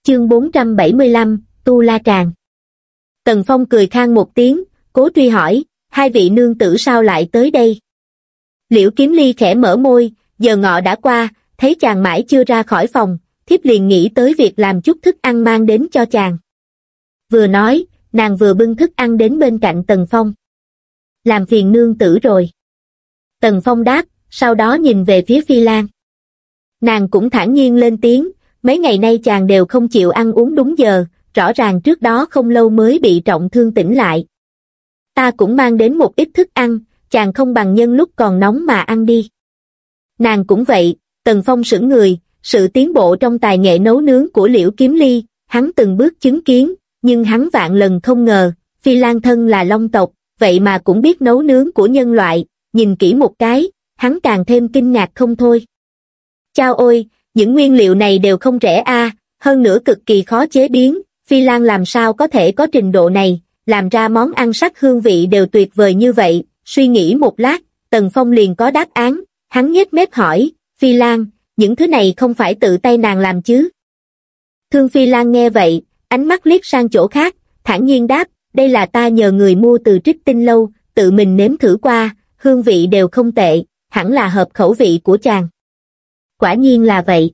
Chương 475, Tu La Tràng. Tần Phong cười khan một tiếng, cố truy hỏi, hai vị nương tử sao lại tới đây? Liễu Kiếm Ly khẽ mở môi, giờ ngọ đã qua, thấy chàng mãi chưa ra khỏi phòng, thiếp liền nghĩ tới việc làm chút thức ăn mang đến cho chàng. Vừa nói, nàng vừa bưng thức ăn đến bên cạnh Tần Phong. Làm phiền nương tử rồi. Tần Phong đáp, sau đó nhìn về phía Phi Lan. Nàng cũng thản nhiên lên tiếng, mấy ngày nay chàng đều không chịu ăn uống đúng giờ, rõ ràng trước đó không lâu mới bị trọng thương tỉnh lại. Ta cũng mang đến một ít thức ăn, chàng không bằng nhân lúc còn nóng mà ăn đi. Nàng cũng vậy, Tần Phong sững người, sự tiến bộ trong tài nghệ nấu nướng của Liễu Kiếm Ly, hắn từng bước chứng kiến, nhưng hắn vạn lần không ngờ, Phi Lan thân là Long tộc, vậy mà cũng biết nấu nướng của nhân loại, nhìn kỹ một cái, hắn càng thêm kinh ngạc không thôi. Chao ôi, những nguyên liệu này đều không rẻ a, hơn nữa cực kỳ khó chế biến, Phi Lan làm sao có thể có trình độ này, làm ra món ăn sắc hương vị đều tuyệt vời như vậy. Suy nghĩ một lát, Tần Phong liền có đáp án, hắn nhếch mép hỏi, Phi Lan, những thứ này không phải tự tay nàng làm chứ? Thương Phi Lan nghe vậy, ánh mắt liếc sang chỗ khác, thản nhiên đáp, đây là ta nhờ người mua từ Trích Tinh Lâu, tự mình nếm thử qua, hương vị đều không tệ, hẳn là hợp khẩu vị của chàng. Quả nhiên là vậy.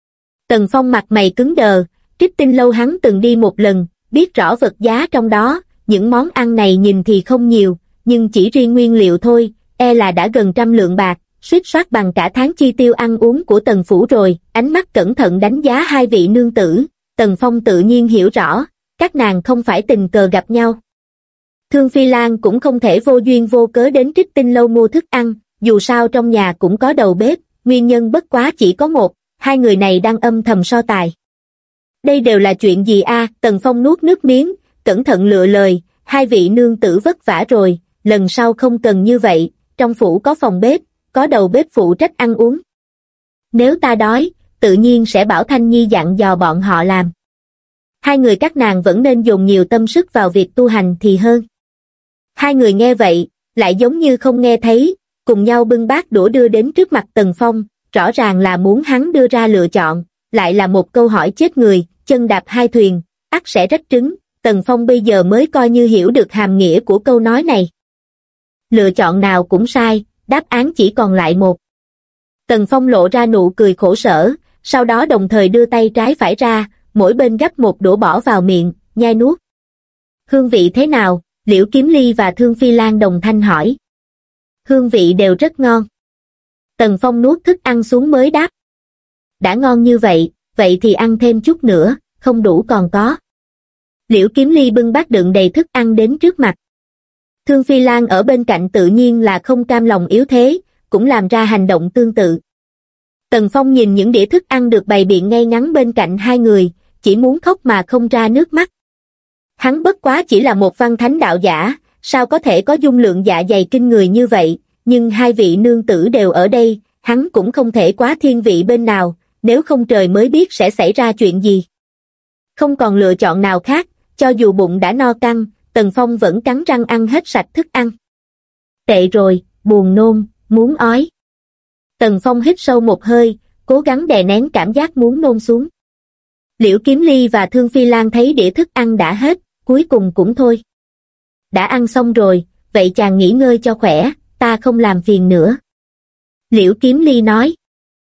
Tần Phong mặt mày cứng đờ, Trích Tinh Lâu hắn từng đi một lần, biết rõ vật giá trong đó, những món ăn này nhìn thì không nhiều, nhưng chỉ riêng nguyên liệu thôi, là đã gần 100 lượng bạc, suýt soát bằng cả tháng chi tiêu ăn uống của Tần phủ rồi. Ánh mắt cẩn thận đánh giá hai vị nương tử, Tần Phong tự nhiên hiểu rõ, các nàng không phải tình cờ gặp nhau. Thương Phi Lan cũng không thể vô duyên vô cớ đến Trích Tinh Lâu mua thức ăn, dù sao trong nhà cũng có đầu bếp, nguyên nhân bất quá chỉ có một, hai người này đang âm thầm so tài. Đây đều là chuyện gì a? Tần Phong nuốt nước miếng, cẩn thận lựa lời, hai vị nương tử vất vả rồi, lần sau không cần như vậy, trong phủ có phòng bếp, có đầu bếp phụ trách ăn uống. Nếu ta đói, tự nhiên sẽ bảo Thanh Nhi dặn dò bọn họ làm. Hai người các nàng vẫn nên dùng nhiều tâm sức vào việc tu hành thì hơn. Hai người nghe vậy, lại giống như không nghe thấy, cùng nhau bưng bát đũa đưa đến trước mặt Tần Phong, rõ ràng là muốn hắn đưa ra lựa chọn, lại là một câu hỏi chết người, chân đạp hai thuyền, ắt sẽ rách trứng. Tần Phong bây giờ mới coi như hiểu được hàm nghĩa của câu nói này. Lựa chọn nào cũng sai, đáp án chỉ còn lại một. Tần Phong lộ ra nụ cười khổ sở, sau đó đồng thời đưa tay trái phải ra, mỗi bên gắp một đũa bỏ vào miệng, nhai nuốt. Hương vị thế nào? Liễu Kiếm Ly và Thương Phi Lan đồng thanh hỏi. Hương vị đều rất ngon. Tần Phong nuốt thức ăn xuống mới đáp. Đã ngon như vậy, vậy thì ăn thêm chút nữa, không đủ còn có. Liễu Kiếm Ly bưng bát đựng đầy thức ăn đến trước mặt. Thương Phi Lan ở bên cạnh tự nhiên là không cam lòng yếu thế, cũng làm ra hành động tương tự. Tần Phong nhìn những đĩa thức ăn được bày biện ngay ngắn bên cạnh hai người, chỉ muốn khóc mà không ra nước mắt. Hắn bất quá chỉ là một văn thánh đạo giả, sao có thể có dung lượng dạ dày kinh người như vậy, nhưng hai vị nương tử đều ở đây, hắn cũng không thể quá thiên vị bên nào, nếu không trời mới biết sẽ xảy ra chuyện gì. Không còn lựa chọn nào khác, cho dù bụng đã no căng, Tần Phong vẫn cắn răng ăn hết sạch thức ăn. Tệ rồi, buồn nôn, muốn ói. Tần Phong hít sâu một hơi, cố gắng đè nén cảm giác muốn nôn xuống. Liễu Kiếm Ly và Thương Phi Lan thấy đĩa thức ăn đã hết, cuối cùng cũng thôi. Đã ăn xong rồi, vậy chàng nghỉ ngơi cho khỏe, ta không làm phiền nữa. Liễu Kiếm Ly nói.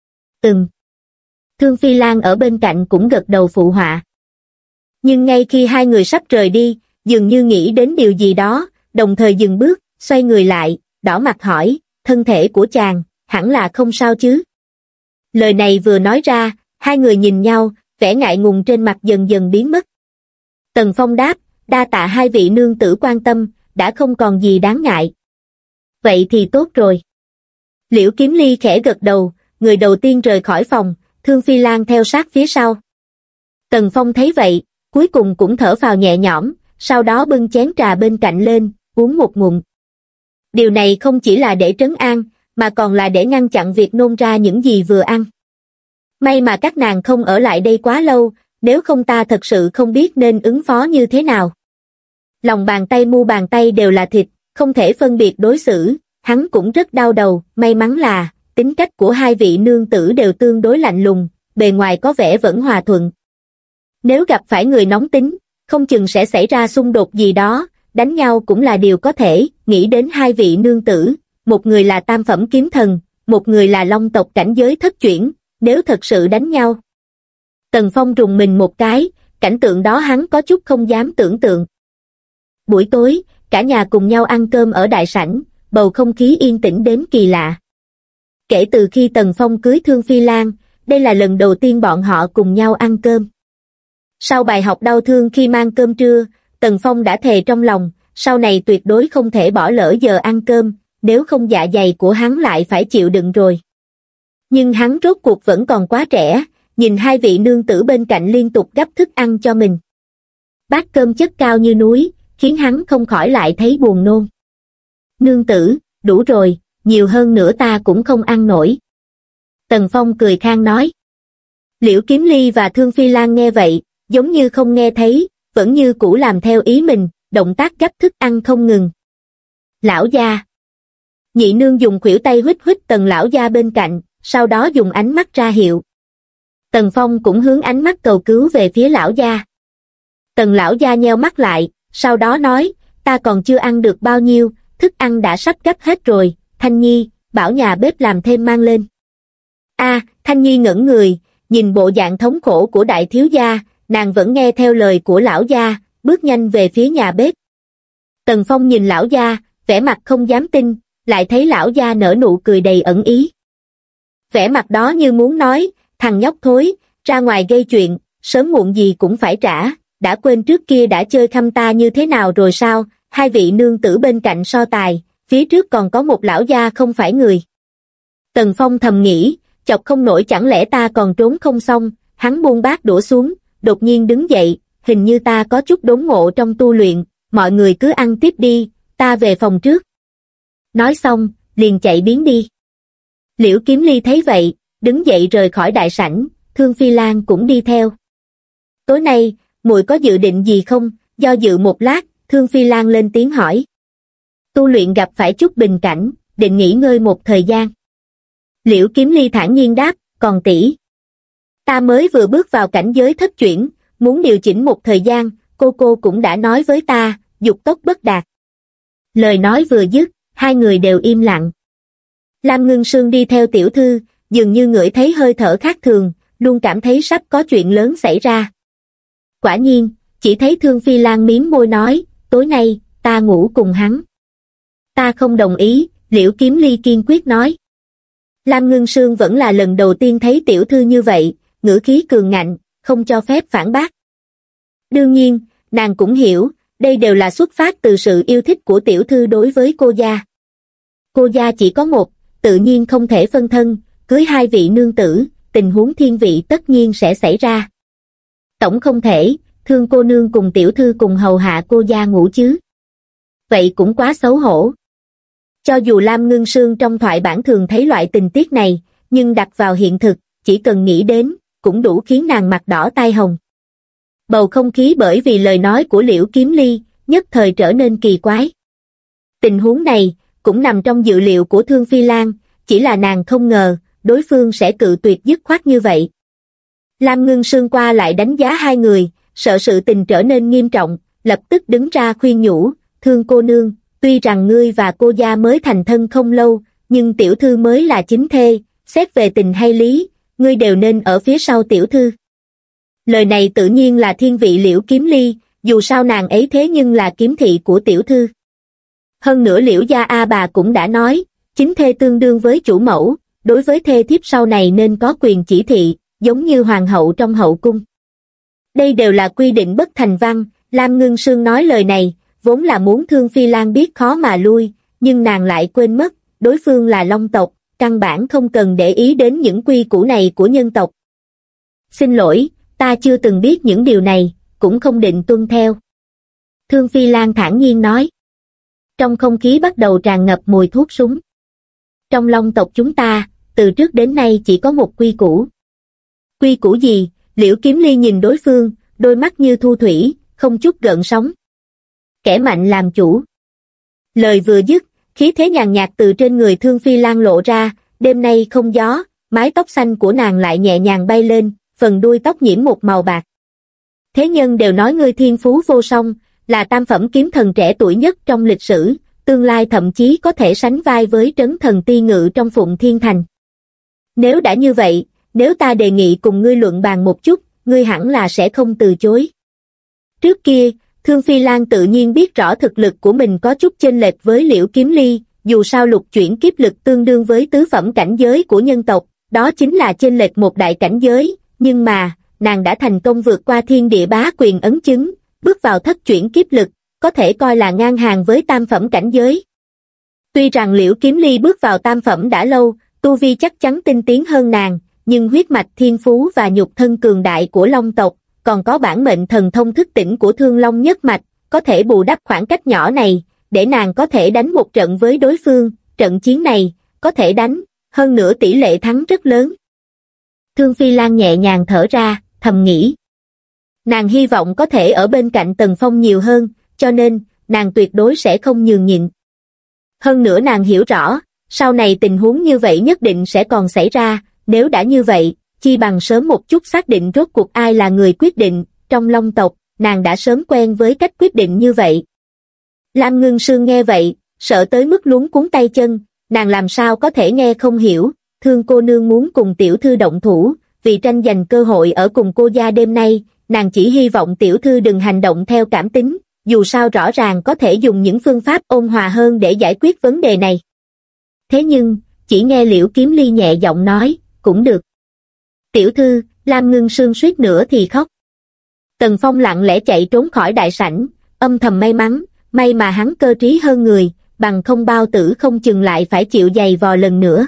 Thương Phi Lan ở bên cạnh cũng gật đầu phụ họa. Nhưng ngay khi hai người sắp rời đi, dường như nghĩ đến điều gì đó, đồng thời dừng bước, xoay người lại, đỏ mặt hỏi, thân thể của chàng, hẳn là không sao chứ? Lời này vừa nói ra, hai người nhìn nhau, vẻ ngại ngùng trên mặt dần dần biến mất. Tần Phong đáp, đa tạ hai vị nương tử quan tâm, đã không còn gì đáng ngại. Vậy thì tốt rồi. Liễu Kiếm Ly khẽ gật đầu, người đầu tiên rời khỏi phòng, Thương Phi Lan theo sát phía sau. Tần Phong thấy vậy, cuối cùng cũng thở phào nhẹ nhõm, sau đó bưng chén trà bên cạnh lên, uống một ngụm. Điều này không chỉ là để trấn an, mà còn là để ngăn chặn việc nôn ra những gì vừa ăn. May mà các nàng không ở lại đây quá lâu, nếu không ta thật sự không biết nên ứng phó như thế nào. Lòng bàn tay mu bàn tay đều là thịt, không thể phân biệt đối xử, hắn cũng rất đau đầu, may mắn là tính cách của hai vị nương tử đều tương đối lạnh lùng, bề ngoài có vẻ vẫn hòa thuận. Nếu gặp phải người nóng tính, không chừng sẽ xảy ra xung đột gì đó, đánh nhau cũng là điều có thể. Nghĩ đến hai vị nương tử, một người là tam phẩm kiếm thần, một người là long tộc cảnh giới thất chuyển, nếu thật sự đánh nhau. Tần Phong rùng mình một cái, cảnh tượng đó hắn có chút không dám tưởng tượng. Buổi tối, cả nhà cùng nhau ăn cơm ở đại sảnh, bầu không khí yên tĩnh đến kỳ lạ. Kể từ khi Tần Phong cưới Thương Phi Lan, đây là lần đầu tiên bọn họ cùng nhau ăn cơm. Sau bài học đau thương khi mang cơm trưa, Tần Phong đã thề trong lòng, sau này tuyệt đối không thể bỏ lỡ giờ ăn cơm, nếu không dạ dày của hắn lại phải chịu đựng rồi. Nhưng hắn rốt cuộc vẫn còn quá trẻ, nhìn hai vị nương tử bên cạnh liên tục gắp thức ăn cho mình. Bát cơm chất cao như núi, khiến hắn không khỏi lại thấy buồn nôn. Nương tử, đủ rồi, nhiều hơn nữa ta cũng không ăn nổi. Tần Phong cười khan nói. Liễu Kiếm Ly và Thương Phi Lan nghe vậy, giống như không nghe thấy, vẫn như cũ làm theo ý mình, động tác gắp thức ăn không ngừng. Lão gia. Nhị nương dùng khuỷu tay huýt huýt Tần lão gia bên cạnh, sau đó dùng ánh mắt ra hiệu. Tần Phong cũng hướng ánh mắt cầu cứu về phía lão gia. Tần lão gia nheo mắt lại, sau đó nói, ta còn chưa ăn được bao nhiêu, thức ăn đã sắp gắp hết rồi, Thanh Nhi, bảo nhà bếp làm thêm mang lên. Thanh Nhi ngẩn người, nhìn bộ dạng thống khổ của đại thiếu gia, nàng vẫn nghe theo lời của lão gia, bước nhanh về phía nhà bếp. Tần Phong nhìn lão gia, vẻ mặt không dám tin, lại thấy lão gia nở nụ cười đầy ẩn ý. Vẻ mặt đó như muốn nói, thằng nhóc thối, ra ngoài gây chuyện, sớm muộn gì cũng phải trả, đã quên trước kia đã chơi khăm ta như thế nào rồi sao? Hai vị nương tử bên cạnh so tài, phía trước còn có một lão gia không phải người. Tần Phong thầm nghĩ, chọc không nổi chẳng lẽ ta còn trốn không xong, hắn buông bát đũa xuống, đột nhiên đứng dậy, hình như ta có chút đốn ngộ trong tu luyện, mọi người cứ ăn tiếp đi, ta về phòng trước. Nói xong, liền chạy biến đi. Liễu Kiếm Ly thấy vậy, đứng dậy rời khỏi đại sảnh, Thương Phi Lan cũng đi theo. Tối nay, muội có dự định gì không? Do dự một lát, Thương Phi Lan lên tiếng hỏi. Tu luyện gặp phải chút bình cảnh, định nghỉ ngơi một thời gian. Liễu Kiếm Ly thản nhiên đáp, còn tỷ. Ta mới vừa bước vào cảnh giới thất chuyển, muốn điều chỉnh một thời gian, cô cũng đã nói với ta, dục tốc bất đạt. Lời nói vừa dứt, hai người đều im lặng. Lam Ngưng Sương đi theo tiểu thư, dường như ngửi thấy hơi thở khác thường, luôn cảm thấy sắp có chuyện lớn xảy ra. Quả nhiên, chỉ thấy Thương Phi Lan mím môi nói, tối nay, ta ngủ cùng hắn. Ta không đồng ý, Liễu Kiếm Ly kiên quyết nói. Lam Ngưng Sương vẫn là lần đầu tiên thấy tiểu thư như vậy, ngữ khí cường ngạnh, không cho phép phản bác. Đương nhiên, nàng cũng hiểu, đây đều là xuất phát từ sự yêu thích của tiểu thư đối với cô gia. Cô gia chỉ có một, tự nhiên không thể phân thân, cưới hai vị nương tử, tình huống thiên vị tất nhiên sẽ xảy ra. Tổng không thể, Thương cô nương cùng tiểu thư cùng hầu hạ cô gia ngủ chứ. Vậy cũng quá xấu hổ. Cho dù Lam Ngưng Sương trong thoại bản thường thấy loại tình tiết này, nhưng đặt vào hiện thực, chỉ cần nghĩ đến, cũng đủ khiến nàng mặt đỏ tai hồng. Bầu không khí bởi vì lời nói của Liễu Kiếm Ly, nhất thời trở nên kỳ quái. Tình huống này, cũng nằm trong dự liệu của Thương Phi Lan, chỉ là nàng không ngờ, đối phương sẽ cự tuyệt dứt khoát như vậy. Lam Ngưng Sương qua lại đánh giá hai người, sợ sự tình trở nên nghiêm trọng, lập tức đứng ra khuyên nhủ, Thương cô nương, tuy rằng ngươi và cô gia mới thành thân không lâu, nhưng tiểu thư mới là chính thê, xét về tình hay lý, ngươi đều nên ở phía sau tiểu thư. Lời này tự nhiên là thiên vị Liễu Kiếm Ly, dù sao nàng ấy thế nhưng là kiếm thị của tiểu thư. Hơn nữa Liễu gia A bà cũng đã nói, chính thê tương đương với chủ mẫu, đối với thê thiếp sau này nên có quyền chỉ thị, giống như hoàng hậu trong hậu cung. Đây đều là quy định bất thành văn, Lam Ngưng Sương nói lời này, vốn là muốn Thương Phi Lan biết khó mà lui, nhưng nàng lại quên mất, đối phương là Long tộc, căn bản không cần để ý đến những quy củ này của nhân tộc. Xin lỗi, ta chưa từng biết những điều này, cũng không định tuân theo. Thương Phi Lan thản nhiên nói. Trong không khí bắt đầu tràn ngập mùi thuốc súng. Trong Long tộc chúng ta, từ trước đến nay chỉ có một quy củ. Quy củ gì? Liễu Kiếm Ly nhìn đối phương, đôi mắt như thu thủy, không chút gợn sóng. Kẻ mạnh làm chủ. Lời vừa dứt, khí thế nhàn nhạt từ trên người Thương Phi Lan lộ ra, đêm nay không gió, mái tóc xanh của nàng lại nhẹ nhàng bay lên, phần đuôi tóc nhiễm một màu bạc. Thế nhân đều nói ngươi thiên phú vô song, là tam phẩm kiếm thần trẻ tuổi nhất trong lịch sử, tương lai thậm chí có thể sánh vai với trấn thần ti ngự trong Phụng Thiên Thành. Nếu đã như vậy, nếu ta đề nghị cùng ngươi luận bàn một chút, ngươi hẳn là sẽ không từ chối. Trước kia, Thương Phi Lan tự nhiên biết rõ thực lực của mình có chút chênh lệch với Liễu Kiếm Ly, dù sao lục chuyển kiếp lực tương đương với tứ phẩm cảnh giới của nhân tộc, đó chính là chênh lệch một đại cảnh giới, nhưng mà, nàng đã thành công vượt qua thiên địa bá quyền ấn chứng, bước vào thất chuyển kiếp lực, có thể coi là ngang hàng với tam phẩm cảnh giới. Tuy rằng Liễu Kiếm Ly bước vào tam phẩm đã lâu, tu vi chắc chắn tinh tiến hơn nàng, nhưng huyết mạch thiên phú và nhục thân cường đại của Long tộc, còn có bản mệnh thần thông thức tỉnh của Thương Long nhất mạch, có thể bù đắp khoảng cách nhỏ này, để nàng có thể đánh một trận với đối phương, trận chiến này, có thể đánh, hơn nữa tỷ lệ thắng rất lớn. Thương Phi Lan nhẹ nhàng thở ra, thầm nghĩ. Nàng hy vọng có thể ở bên cạnh Tần Phong nhiều hơn, cho nên, nàng tuyệt đối sẽ không nhường nhịn. Hơn nữa nàng hiểu rõ, sau này tình huống như vậy nhất định sẽ còn xảy ra, nếu đã như vậy, chi bằng sớm một chút xác định rốt cuộc ai là người quyết định, trong Long tộc, nàng đã sớm quen với cách quyết định như vậy. Lam Ngưng Sương nghe vậy, sợ tới mức luống cuống tay chân, nàng làm sao có thể nghe không hiểu, Thương cô nương muốn cùng tiểu thư động thủ, vì tranh giành cơ hội ở cùng cô gia đêm nay, nàng chỉ hy vọng tiểu thư đừng hành động theo cảm tính, dù sao rõ ràng có thể dùng những phương pháp ôn hòa hơn để giải quyết vấn đề này. Thế nhưng, chỉ nghe Liễu Kiếm Ly nhẹ giọng nói, cũng được. Tiểu thư, Lam Ngưng Sương suýt nữa thì khóc. Tần Phong lặng lẽ chạy trốn khỏi đại sảnh, âm thầm may mắn, may mà hắn cơ trí hơn người, bằng không bao tử không chừng lại phải chịu giày vò lần nữa.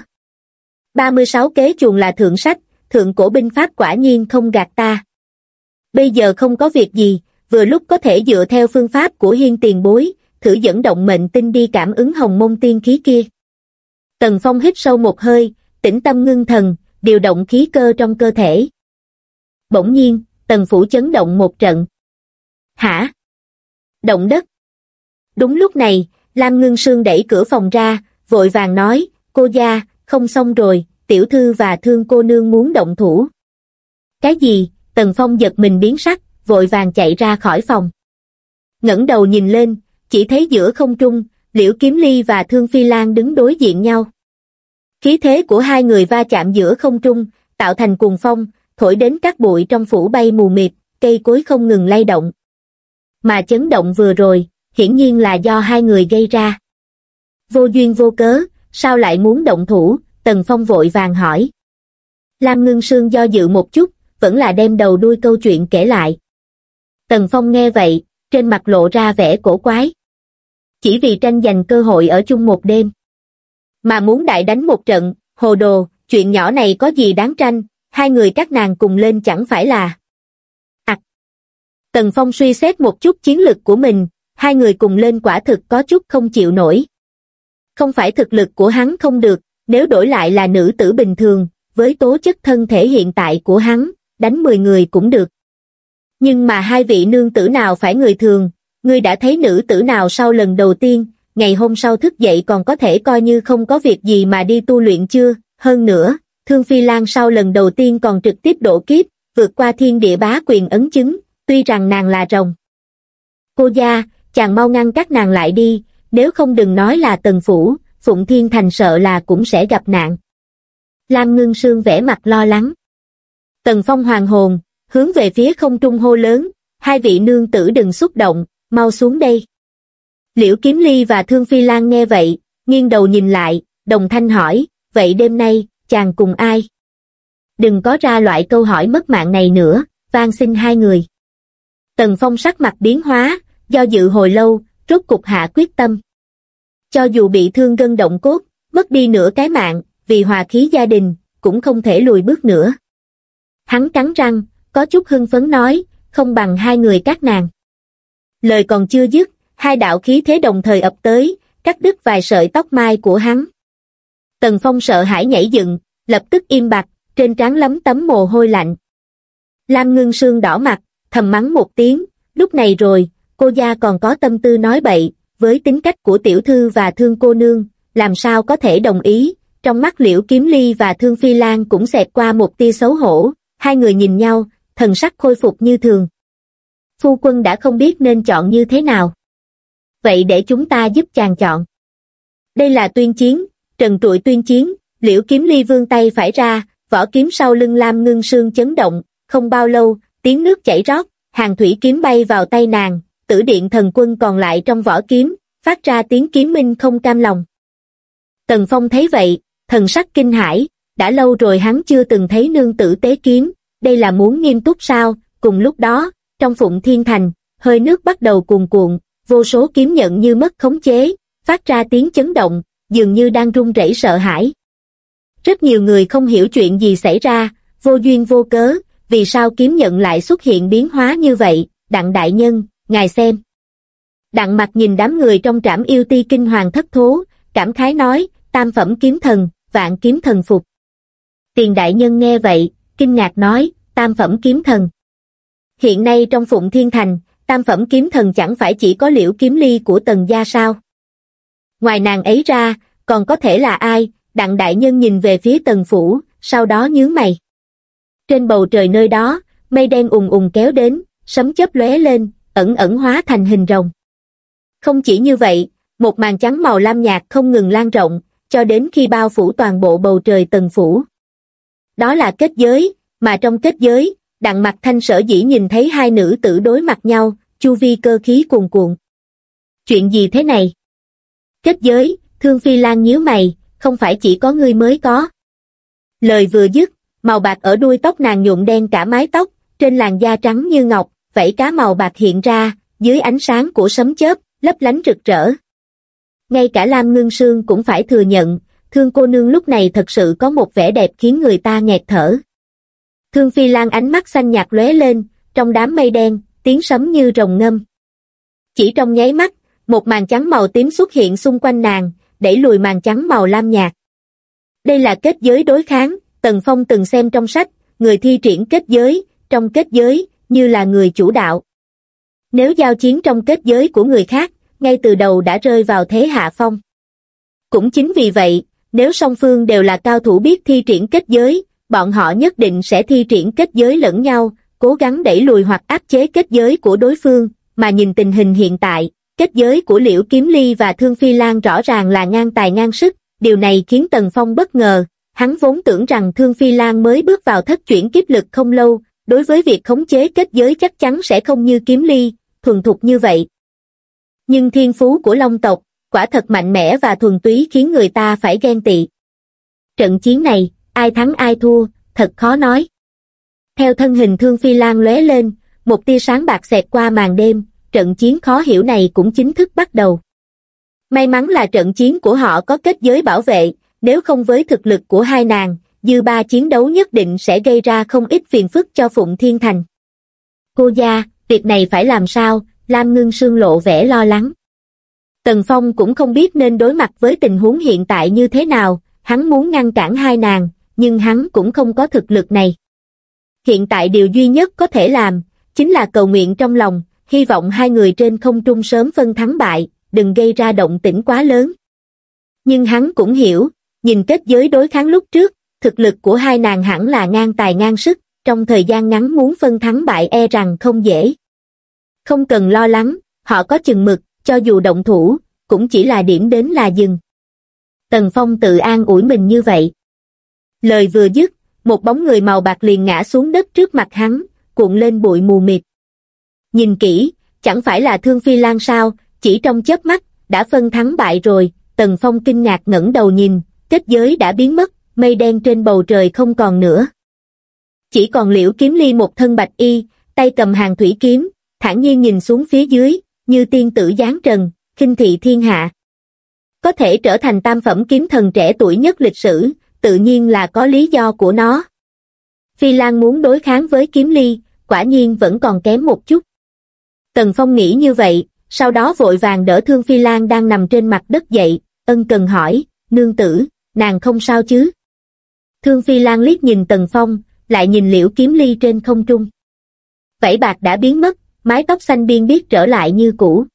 36 kế chuồng là thượng sách, thượng cổ binh pháp quả nhiên không gạt ta. Bây giờ không có việc gì, vừa lúc có thể dựa theo phương pháp của Hiên tiền bối, thử dẫn động mệnh tinh đi cảm ứng hồng môn tiên khí kia. Tần Phong hít sâu một hơi, tĩnh tâm ngưng thần, điều động khí cơ trong cơ thể. Bỗng nhiên, Tần phủ chấn động một trận. Hả? Động đất. Đúng lúc này, Lam Ngưng Sương đẩy cửa phòng ra, vội vàng nói, cô gia, không xong rồi, tiểu thư và Thương cô nương muốn động thủ. Cái gì? Tần Phong giật mình biến sắc, vội vàng chạy ra khỏi phòng. Ngẩng đầu nhìn lên, chỉ thấy giữa không trung, Liễu Kiếm Ly và Thương Phi Lan đứng đối diện nhau. Khí thế của hai người va chạm giữa không trung, tạo thành cuồng phong, thổi đến các bụi trong phủ bay mù mịt, cây cối không ngừng lay động. Mà chấn động vừa rồi, hiển nhiên là do hai người gây ra. Vô duyên vô cớ, sao lại muốn động thủ? Tần Phong vội vàng hỏi. Lam Ngưng Sương do dự một chút, vẫn là đem đầu đuôi câu chuyện kể lại. Tần Phong nghe vậy, trên mặt lộ ra vẻ cổ quái. Chỉ vì tranh giành cơ hội ở chung một đêm, mà muốn đại đánh một trận, hồ đồ, chuyện nhỏ này có gì đáng tranh, hai người các nàng cùng lên chẳng phải là. Tần Phong suy xét một chút chiến lực của mình, hai người cùng lên quả thực có chút không chịu nổi. Không phải thực lực của hắn không được, nếu đổi lại là nữ tử bình thường, với tố chất thân thể hiện tại của hắn, đánh 10 người cũng được. Nhưng mà hai vị nương tử nào phải người thường, ngươi đã thấy nữ tử nào sau lần đầu tiên, ngày hôm sau thức dậy còn có thể coi như không có việc gì mà đi tu luyện chưa? Hơn nữa, Thương Phi Lan sau lần đầu tiên còn trực tiếp độ kiếp, vượt qua thiên địa bá quyền ấn chứng, tuy rằng nàng là rồng. Cô gia, chàng mau ngăn các nàng lại đi, nếu không đừng nói là Tần phủ, Phụng Thiên Thành sợ là cũng sẽ gặp nạn. Lam Ngưng Sương vẻ mặt lo lắng. Tần Phong hoàn hồn, hướng về phía không trung hô lớn, hai vị nương tử đừng xúc động, mau xuống đây. Liễu Kiếm Ly và Thương Phi Lan nghe vậy, nghiêng đầu nhìn lại, đồng thanh hỏi, vậy đêm nay, chàng cùng ai? Đừng có ra loại câu hỏi mất mạng này nữa, van xin hai người. Tần Phong sắc mặt biến hóa, do dự hồi lâu, rốt cục hạ quyết tâm. Cho dù bị thương gân động cốt, mất đi nửa cái mạng, vì hòa khí gia đình, cũng không thể lùi bước nữa. Hắn cắn răng, có chút hưng phấn nói, không bằng hai người các nàng. Lời còn chưa dứt, hai đạo khí thế đồng thời ập tới, cắt đứt vài sợi tóc mai của hắn. Tần Phong sợ hãi nhảy dựng, lập tức im bặt, trên trán lấm tấm mồ hôi lạnh. Lam Ngưng Sương đỏ mặt, thầm mắng một tiếng, lúc này rồi, cô gia còn có tâm tư nói bậy, với tính cách của tiểu thư và Thương cô nương, làm sao có thể đồng ý. Trong mắt Liễu Kiếm Ly và Thương Phi Lan cũng xẹt qua một tia xấu hổ, hai người nhìn nhau, thần sắc khôi phục như thường. Phu quân đã không biết nên chọn như thế nào. Vậy để chúng ta giúp chàng chọn. Đây là tuyên chiến, trần trụi tuyên chiến, Liễu Kiếm Ly vươn tay phải ra, vỏ kiếm sau lưng Lam Ngưng Sương chấn động, không bao lâu, tiếng nước chảy rót, hàng thủy kiếm bay vào tay nàng, Tử Điện Thần Quân còn lại trong vỏ kiếm, phát ra tiếng kiếm minh không cam lòng. Tần Phong thấy vậy, thần sắc kinh hãi, đã lâu rồi hắn chưa từng thấy nương tử tế kiếm, đây là muốn nghiêm túc sao? Cùng lúc đó, trong Phụng Thiên Thành, hơi nước bắt đầu cuồn cuộn, vô số kiếm nhận như mất khống chế, phát ra tiếng chấn động, dường như đang run rẩy sợ hãi. Rất nhiều người không hiểu chuyện gì xảy ra, vô duyên vô cớ, vì sao kiếm nhận lại xuất hiện biến hóa như vậy? Đặng đại nhân, ngài xem. Đặng Mặc nhìn đám người trong Trảm Yêu Ti kinh hoàng thất thố, cảm khái nói, tam phẩm kiếm thần, vạn kiếm thần phục. Tiền đại nhân nghe vậy, kinh ngạc nói, tam phẩm kiếm thần. Hiện nay trong Phụng Thiên Thành, tam phẩm kiếm thần chẳng phải chỉ có Liễu Kiếm Ly của Tần gia sao? Ngoài nàng ấy ra, còn có thể là ai? Đặng đại nhân nhìn về phía Tần phủ, sau đó nhướng mày. Trên bầu trời nơi đó, mây đen ùn ùn kéo đến, sấm chớp lóe lên, ẩn ẩn hóa thành hình rồng. Không chỉ như vậy, một màn trắng màu lam nhạt không ngừng lan rộng, cho đến khi bao phủ toàn bộ bầu trời Tần phủ. Đó là kết giới, mà trong kết giới, Đặng Mặc Thanh sở dĩ nhìn thấy hai nữ tử đối mặt nhau, chu vi cơ khí cuồn cuộn. Chuyện gì thế này? Kết giới, Thương Phi Lan nhíu mày, không phải chỉ có ngươi mới có. Lời vừa dứt, màu bạc ở đuôi tóc nàng nhuộm đen cả mái tóc, trên làn da trắng như ngọc, vảy cá màu bạc hiện ra, dưới ánh sáng của sấm chớp, lấp lánh rực rỡ. Ngay cả Lam Ngưng Sương cũng phải thừa nhận, Thương cô nương lúc này thật sự có một vẻ đẹp khiến người ta nghẹt thở. Thương Phi Lan ánh mắt xanh nhạt lóe lên, trong đám mây đen, tiếng sấm như rồng ngâm. Chỉ trong nháy mắt, một màn trắng màu tím xuất hiện xung quanh nàng, đẩy lùi màn trắng màu lam nhạt. Đây là kết giới đối kháng, Tần Phong từng xem trong sách, người thi triển kết giới, trong kết giới, như là người chủ đạo. Nếu giao chiến trong kết giới của người khác, ngay từ đầu đã rơi vào thế hạ phong. Cũng chính vì vậy, nếu song phương đều là cao thủ biết thi triển kết giới, bọn họ nhất định sẽ thi triển kết giới lẫn nhau, cố gắng đẩy lùi hoặc áp chế kết giới của đối phương, mà nhìn tình hình hiện tại, kết giới của Liễu Kiếm Ly và Thương Phi Lan rõ ràng là ngang tài ngang sức, điều này khiến Tần Phong bất ngờ, hắn vốn tưởng rằng Thương Phi Lan mới bước vào thất chuyển kiếp lực không lâu, đối với việc khống chế kết giới chắc chắn sẽ không như Kiếm Ly, thuần thục như vậy. Nhưng thiên phú của Long tộc, quả thật mạnh mẽ và thuần túy khiến người ta phải ghen tị. Trận chiến này, ai thắng ai thua, thật khó nói. Theo thân hình Thương Phi Lan lóe lên, một tia sáng bạc xẹt qua màn đêm, trận chiến khó hiểu này cũng chính thức bắt đầu. May mắn là trận chiến của họ có kết giới bảo vệ, nếu không với thực lực của hai nàng, dư ba chiến đấu nhất định sẽ gây ra không ít phiền phức cho Phụng Thiên Thành. Cô gia, việc này phải làm sao? Lam Ngưng Sương lộ vẻ lo lắng. Tần Phong cũng không biết nên đối mặt với tình huống hiện tại như thế nào, hắn muốn ngăn cản hai nàng, nhưng hắn cũng không có thực lực này. Hiện tại điều duy nhất có thể làm, chính là cầu nguyện trong lòng, hy vọng hai người trên không trung sớm phân thắng bại, đừng gây ra động tĩnh quá lớn. Nhưng hắn cũng hiểu, nhìn kết giới đối kháng lúc trước, thực lực của hai nàng hẳn là ngang tài ngang sức, trong thời gian ngắn muốn phân thắng bại e rằng không dễ. Không cần lo lắng, họ có chừng mực, cho dù động thủ, cũng chỉ là điểm đến là dừng. Tần Phong tự an ủi mình như vậy. Lời vừa dứt, một bóng người màu bạc liền ngã xuống đất trước mặt hắn, cuộn lên bụi mù mịt. Nhìn kỹ, chẳng phải là Thương Phi Lan sao, chỉ trong chớp mắt, đã phân thắng bại rồi. Tần Phong kinh ngạc ngẩng đầu nhìn, kết giới đã biến mất, mây đen trên bầu trời không còn nữa. Chỉ còn Liễu Kiếm Ly một thân bạch y, tay cầm hàng thủy kiếm, thản nhiên nhìn xuống phía dưới, như tiên tử giáng trần, khinh thị thiên hạ. Có thể trở thành tam phẩm kiếm thần trẻ tuổi nhất lịch sử, tự nhiên là có lý do của nó. Phi Lan muốn đối kháng với Kiếm Ly, quả nhiên vẫn còn kém một chút. Tần Phong nghĩ như vậy, sau đó vội vàng đỡ Thương Phi Lan đang nằm trên mặt đất dậy, ân cần hỏi, nương tử, nàng không sao chứ? Thương Phi Lan liếc nhìn Tần Phong, lại nhìn Liễu Kiếm Ly trên không trung. Vảy bạc đã biến mất, mái tóc xanh biên biếc trở lại như cũ.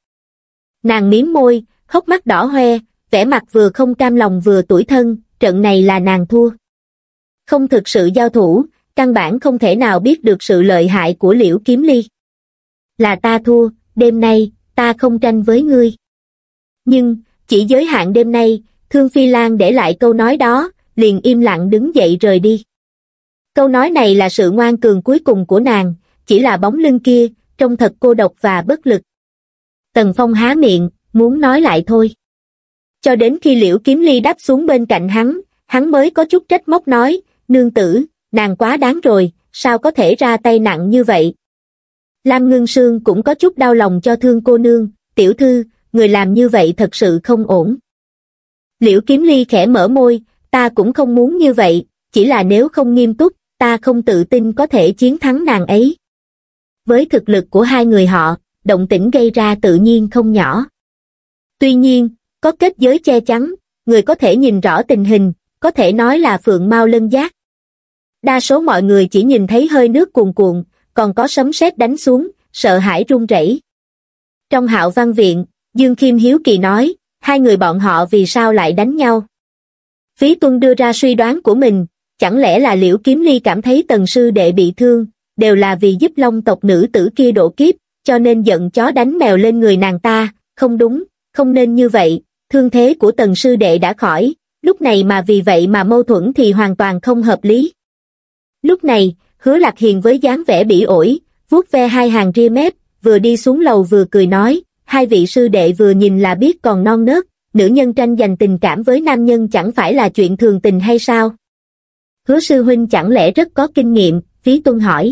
Nàng mím môi, hốc mắt đỏ hoe, vẻ mặt vừa không cam lòng vừa tủi thân, trận này là nàng thua. Không thực sự giao thủ, căn bản không thể nào biết được sự lợi hại của Liễu Kiếm Ly. Là ta thua, đêm nay, ta không tranh với ngươi. Nhưng, chỉ giới hạn đêm nay, Thương Phi Lan để lại câu nói đó, liền im lặng đứng dậy rời đi. Câu nói này là sự ngoan cường cuối cùng của nàng, chỉ là bóng lưng kia, trông thật cô độc và bất lực. Tần Phong há miệng, muốn nói lại thôi. Cho đến khi Liễu Kiếm Ly đáp xuống bên cạnh hắn mới có chút trách móc nói, nương tử, nàng quá đáng rồi, sao có thể ra tay nặng như vậy. Lam Ngưng Sương cũng có chút đau lòng cho Thương cô nương, tiểu thư, người làm như vậy thật sự không ổn. Liễu Kiếm Ly khẽ mở môi, ta cũng không muốn như vậy, chỉ là nếu không nghiêm túc, ta không tự tin có thể chiến thắng nàng ấy. Với thực lực của hai người họ, động tĩnh gây ra tự nhiên không nhỏ. Tuy nhiên, có kết giới che chắn, người có thể nhìn rõ tình hình, có thể nói là phượng mao lân giác. Đa số mọi người chỉ nhìn thấy hơi nước cuồn cuộn, còn có sấm sét đánh xuống, sợ hãi run rẩy. Trong Hạo Văn Viện, Dương Khiêm hiếu kỳ nói, hai người bọn họ vì sao lại đánh nhau? Phí Tuân đưa ra suy đoán của mình, chẳng lẽ là Liễu Kiếm Ly cảm thấy Tần sư đệ bị thương, đều là vì giúp Long tộc nữ tử kia độ kiếp, cho nên giận chó đánh mèo lên người nàng ta, không đúng, không nên như vậy, thương thế của Tần sư đệ đã khỏi, lúc này mà vì vậy mà mâu thuẫn thì hoàn toàn không hợp lý. Lúc này, Hứa Lạc Hiền với dáng vẻ bỉ ổi, vuốt ve hai hàng ria mép, vừa đi xuống lầu vừa cười nói, hai vị sư đệ vừa nhìn là biết còn non nớt, nữ nhân tranh giành tình cảm với nam nhân chẳng phải là chuyện thường tình hay sao? Hứa sư huynh chẳng lẽ rất có kinh nghiệm, Phí Tuân hỏi.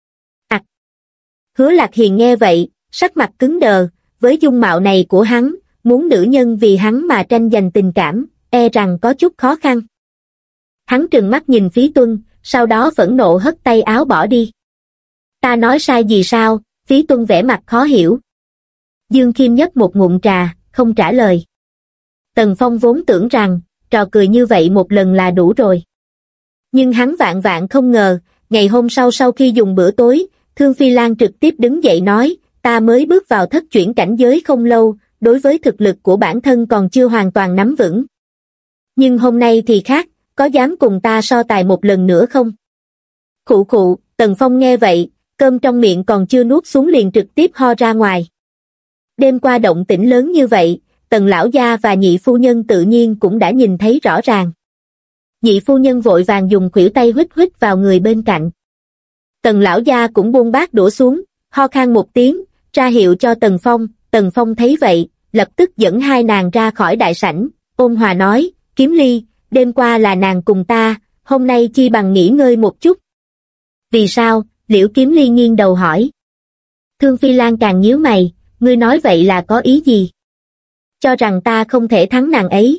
Hứa Lạc Hiền nghe vậy, sắc mặt cứng đờ, với dung mạo này của hắn, muốn nữ nhân vì hắn mà tranh giành tình cảm, e rằng có chút khó khăn. Hắn trừng mắt nhìn Phí Tuân, sau đó phẫn nộ hất tay áo bỏ đi. Ta nói sai gì sao? Phí Tuân vẻ mặt khó hiểu. Dương Khiêm nhấp một ngụm trà, không trả lời. Tần Phong vốn tưởng rằng, trò cười như vậy một lần là đủ rồi. Nhưng hắn vạn vạn không ngờ, ngày hôm sau sau khi dùng bữa tối, Thương Phi Lan trực tiếp đứng dậy nói, ta mới bước vào thất chuyển cảnh giới không lâu, đối với thực lực của bản thân còn chưa hoàn toàn nắm vững. Nhưng hôm nay thì khác, có dám cùng ta so tài một lần nữa không? Khụ khụ, Tần Phong nghe vậy, cơm trong miệng còn chưa nuốt xuống liền trực tiếp ho ra ngoài. Đêm qua động tĩnh lớn như vậy, Tần lão gia và nhị phu nhân tự nhiên cũng đã nhìn thấy rõ ràng. Nhị phu nhân vội vàng dùng khuỷu tay huýt huýt vào người bên cạnh. Tần lão gia cũng buông bát đũa xuống, ho khan một tiếng, ra hiệu cho Tần Phong thấy vậy, lập tức dẫn hai nàng ra khỏi đại sảnh, ôn hòa nói, Kiếm Ly, đêm qua là nàng cùng ta, hôm nay chi bằng nghỉ ngơi một chút. Vì sao? Liễu Kiếm Ly nghiêng đầu hỏi. Thương Phi Lan càng nhíu mày, ngươi nói vậy là có ý gì? Cho rằng ta không thể thắng nàng ấy.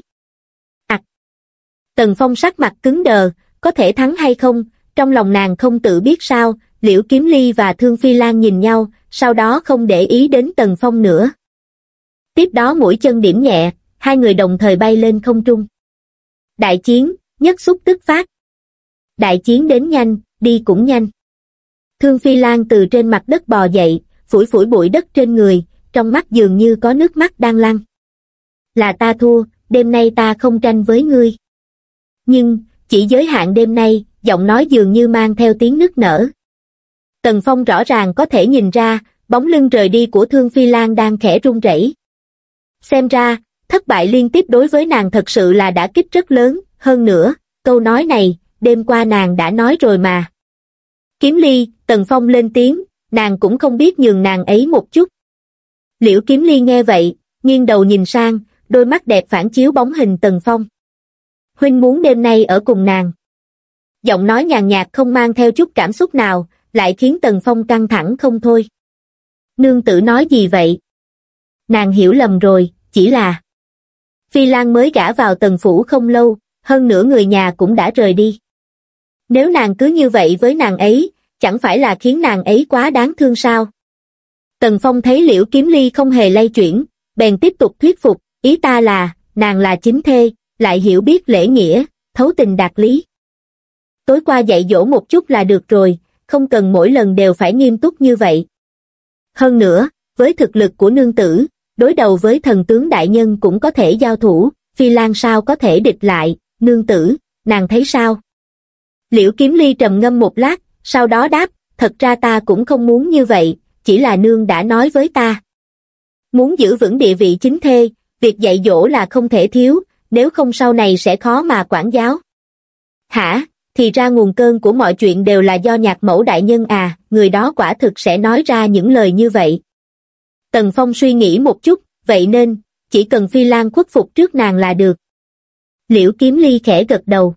Tần Phong sắc mặt cứng đờ, có thể thắng hay không, trong lòng nàng không tự biết sao, Liễu Kiếm Ly và Thương Phi Lan nhìn nhau, sau đó không để ý đến Tần Phong nữa. Tiếp đó mũi chân điểm nhẹ, hai người đồng thời bay lên không trung. Đại chiến, nhất xúc tức phát. Đại chiến đến nhanh, đi cũng nhanh. Thương Phi Lan từ trên mặt đất bò dậy, phủi phủi bụi đất trên người, trong mắt dường như có nước mắt đang lăn. Là ta thua, đêm nay ta không tranh với ngươi. Nhưng, chỉ giới hạn đêm nay, giọng nói dường như mang theo tiếng nức nở. Tần Phong rõ ràng có thể nhìn ra, bóng lưng rời đi của Thương Phi Lan đang khẽ run rẩy. Xem ra, thất bại liên tiếp đối với nàng thật sự là đả kích rất lớn, hơn nữa, câu nói này, đêm qua nàng đã nói rồi mà. Kiếm Ly, Tần Phong lên tiếng, nàng cũng không biết nhường nàng ấy một chút. Liễu Kiếm Ly nghe vậy, nghiêng đầu nhìn sang, đôi mắt đẹp phản chiếu bóng hình Tần Phong. Huynh muốn đêm nay ở cùng nàng. Giọng nói nhàn nhạt không mang theo chút cảm xúc nào, lại khiến Tần Phong căng thẳng không thôi. Nương tử nói gì vậy? Nàng hiểu lầm rồi, chỉ là Phi Lan mới gả vào Tần phủ không lâu, hơn nữa người nhà cũng đã rời đi. Nếu nàng cứ như vậy với nàng ấy, chẳng phải là khiến nàng ấy quá đáng thương sao? Tần Phong thấy Liễu Kiếm Ly không hề lay chuyển, bèn tiếp tục thuyết phục, ý ta là, nàng là chính thê, lại hiểu biết lễ nghĩa, thấu tình đạt lý. Tối qua dạy dỗ một chút là được rồi, không cần mỗi lần đều phải nghiêm túc như vậy. Hơn nữa, với thực lực của nương tử, đối đầu với thần tướng đại nhân cũng có thể giao thủ, Phi Lan sao có thể địch lại, nương tử, nàng thấy sao? Liễu Kiếm Ly trầm ngâm một lát, sau đó đáp, thật ra ta cũng không muốn như vậy, chỉ là nương đã nói với ta. Muốn giữ vững địa vị chính thê, việc dạy dỗ là không thể thiếu, nếu không sau này sẽ khó mà quản giáo. Hả, thì ra nguồn cơn của mọi chuyện đều là do Nhạc Mẫu đại nhân à, người đó quả thực sẽ nói ra những lời như vậy. Tần Phong suy nghĩ một chút, vậy nên, chỉ cần Phi Lan khuất phục trước nàng là được. Liễu Kiếm Ly khẽ gật đầu.